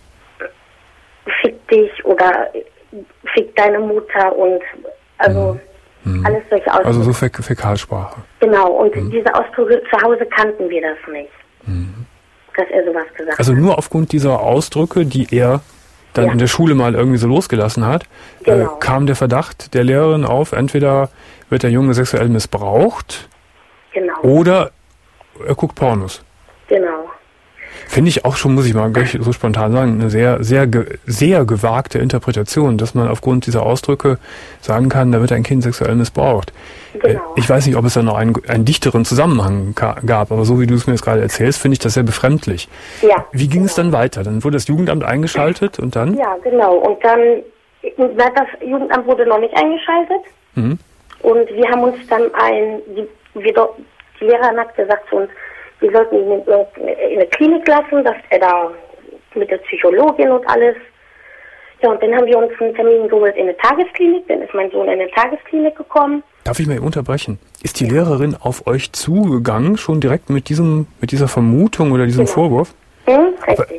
Fick dich oder fick deine Mutter und also hm. alles solche Ausdrücke. Also so Fäk- Fäkalsprache. Genau, und hm. diese Ausdrücke zu Hause kannten wir das nicht. Hm. Dass er sowas gesagt Also hat. nur aufgrund dieser Ausdrücke, die er dann ja. in der Schule mal irgendwie so losgelassen hat, genau. äh, kam der Verdacht der Lehrerin auf, entweder wird der Junge sexuell missbraucht genau. oder er guckt Pornos. Genau. Finde ich auch schon, muss ich mal gleich so spontan sagen, eine sehr, sehr, ge- sehr gewagte Interpretation, dass man aufgrund dieser Ausdrücke sagen kann, da wird ein Kind sexuell missbraucht. Genau. Äh, ich weiß nicht, ob es da noch einen, einen dichteren Zusammenhang ka- gab, aber so wie du es mir jetzt gerade erzählst, finde ich das sehr befremdlich. Ja. Wie ging genau. es dann weiter? Dann wurde das Jugendamt eingeschaltet und dann? Ja, genau. Und dann, na, das Jugendamt wurde noch nicht eingeschaltet. Mhm. Und wir haben uns dann ein, die, wir dort, die Lehrerin hat gesagt zu uns, wir sollten ihn in, in eine Klinik lassen, dass er da mit der Psychologin und alles. Ja, und dann haben wir uns einen Termin geholt in eine Tagesklinik. Dann ist mein Sohn in eine Tagesklinik gekommen. Darf ich mal unterbrechen? Ist die ja. Lehrerin auf euch zugegangen, schon direkt mit diesem, mit dieser Vermutung oder diesem genau. Vorwurf? Hm, richtig.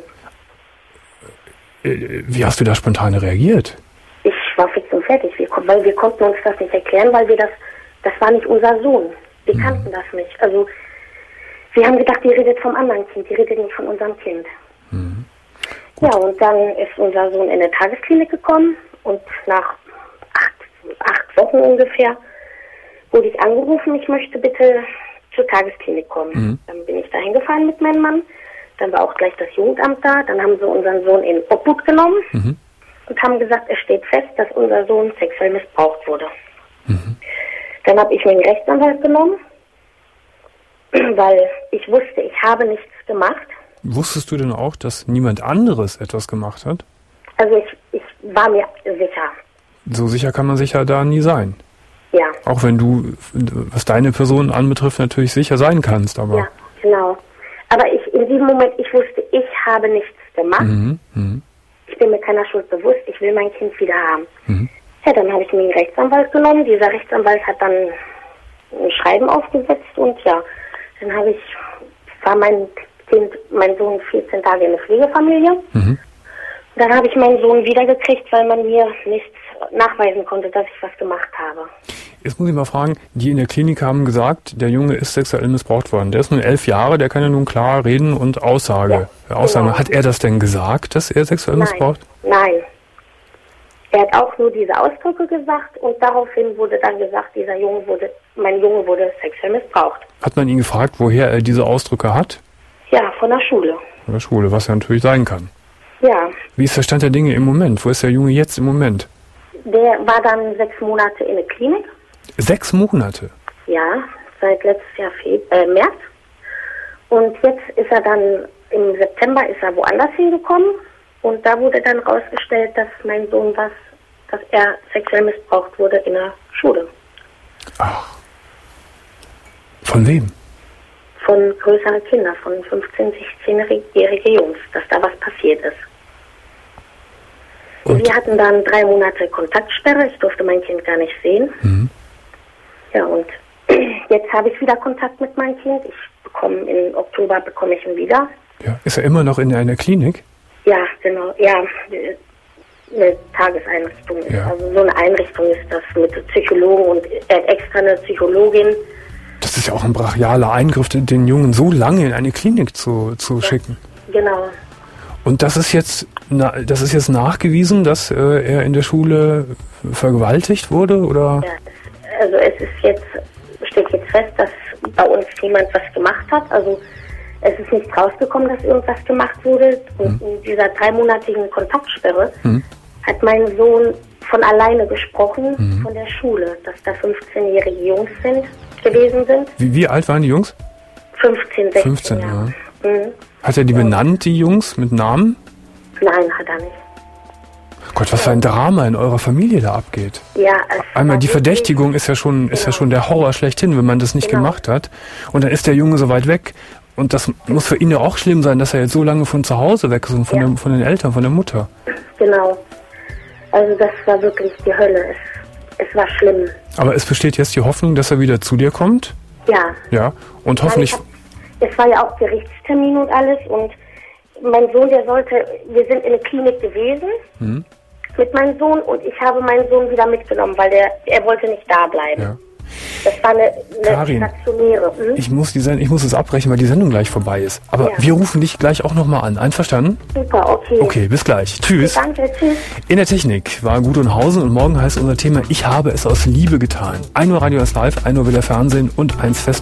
Aber, äh, wie hast du da spontan reagiert? Ich war fix und fertig, wir, weil wir konnten uns das nicht erklären, weil wir das, das war nicht unser Sohn. Wir mhm. kannten das nicht. Also, wir haben gedacht, die redet vom anderen Kind, die redet nicht von unserem Kind. Mhm. Ja, und dann ist unser Sohn in eine Tagesklinik gekommen und nach acht, acht Wochen ungefähr, wurde ich angerufen, ich möchte bitte zur Tagesklinik kommen. Mhm. Dann bin ich da hingefahren mit meinem Mann. Dann war auch gleich das Jugendamt da. Dann haben sie unseren Sohn in Obhut genommen mhm. und haben gesagt, es steht fest, dass unser Sohn sexuell missbraucht wurde. Mhm. Dann habe ich mir einen Rechtsanwalt genommen, weil ich wusste, ich habe nichts gemacht. Wusstest du denn auch, dass niemand anderes etwas gemacht hat? Also ich, ich war mir sicher. So sicher kann man sich ja da nie sein. Ja. Auch wenn du, was deine Person anbetrifft, natürlich sicher sein kannst, aber... Ja, genau. Aber ich in diesem Moment, ich wusste, ich habe nichts gemacht. Mhm, mh. Ich bin mir keiner Schuld bewusst, ich will mein Kind wieder haben. Mhm. Ja, dann habe ich mir einen Rechtsanwalt genommen. Dieser Rechtsanwalt hat dann ein Schreiben aufgesetzt und ja, dann habe ich, war mein Kind, mein Sohn vierzehn Tage in der Pflegefamilie. Mhm. Dann habe ich meinen Sohn wiedergekriegt, weil man mir nichts nachweisen konnte, dass ich was gemacht habe. Jetzt muss ich mal fragen, die in der Klinik haben gesagt, der Junge ist sexuell missbraucht worden. Der ist nun elf Jahre, der kann ja nun klar reden und Aussage. Ja, Aussagen. Genau. Hat er das denn gesagt, dass er sexuell Nein. missbraucht? Nein. Er hat auch nur diese Ausdrücke gesagt und daraufhin wurde dann gesagt, dieser Junge wurde, mein Junge wurde sexuell missbraucht. Hat man ihn gefragt, woher er diese Ausdrücke hat? Ja, von der Schule. Von der Schule, was ja natürlich sein kann. Ja. Wie ist der Stand der Dinge im Moment? Wo ist der Junge jetzt im Moment? Der war dann sechs Monate in der Klinik. Sechs Monate? Ja, seit letztes Jahr Feb- äh, März. Und jetzt ist er dann, im September ist er woanders hingekommen. Und da wurde dann rausgestellt, dass mein Sohn was, dass er sexuell missbraucht wurde in der Schule. Ach. Von wem? Von größeren Kindern, von fünfzehn-, sechzehnjährige Jungs, dass da was passiert ist. Und wir hatten dann drei Monate Kontaktsperre, ich durfte mein Kind gar nicht sehen. Mhm. Ja, und jetzt habe ich wieder Kontakt mit meinem Kind. Ich bekomme, im Oktober bekomme ich ihn wieder. Ja, ist er immer noch in einer Klinik? Ja, genau, ja, eine Tageseinrichtung ist. Ja. Also so eine Einrichtung ist das mit Psychologen und äh, extra eine Psychologin. Das ist ja auch ein brachialer Eingriff, den Jungen so lange in eine Klinik zu, zu ja, schicken. Genau. Und das ist jetzt, na, das ist jetzt nachgewiesen, dass äh, er in der Schule vergewaltigt wurde, oder? Ja, es, also es ist jetzt, steht jetzt fest, dass bei uns jemand was gemacht hat. Also es ist nicht rausgekommen, dass irgendwas gemacht wurde. Und mhm. in dieser dreimonatigen Kontaktsperre mhm. hat mein Sohn von alleine gesprochen, mhm. von der Schule, dass da fünfzehnjährige Jungs sind, gewesen sind. Wie, wie alt waren die Jungs? fünfzehn, sechzehn fünfzehn, Jahre. Ja. Mhm. Hat er die ja. benannt, die Jungs, mit Namen? Nein, hat er nicht. Gott, was für ein Drama in eurer Familie da abgeht. Ja, einmal die Verdächtigung ist ja schon, genau. ist ja schon der Horror schlechthin, wenn man das nicht genau. gemacht hat. Und dann ist der Junge so weit weg. Und das muss für ihn ja auch schlimm sein, dass er jetzt so lange von zu Hause weg ist und von, ja. der, von den Eltern, von der Mutter. Genau. Also das war wirklich die Hölle. Es, es war schlimm. Aber es besteht jetzt die Hoffnung, dass er wieder zu dir kommt? Ja. Ja. Und hoffentlich... Hab, es war ja auch Gerichtstermin und alles. Und mein Sohn, der sollte... Wir sind in der Klinik gewesen hm. mit meinem Sohn. Und ich habe meinen Sohn wieder mitgenommen, weil der, er wollte nicht da bleiben. Ja. Das war eine, eine Karin, stationäre. Hm? Ich muss die Send- ich muss es abbrechen, weil die Sendung gleich vorbei ist. Aber ja. wir rufen dich gleich auch nochmal an. Einverstanden? Super, okay. Okay, bis gleich. Tschüss. Danke, tschüss. In der Technik war Gudrun Hausen und morgen heißt unser Thema Ich habe es aus Liebe getan. ein Uhr Radio ist live, ein Uhr will er Fernsehen und eins fest.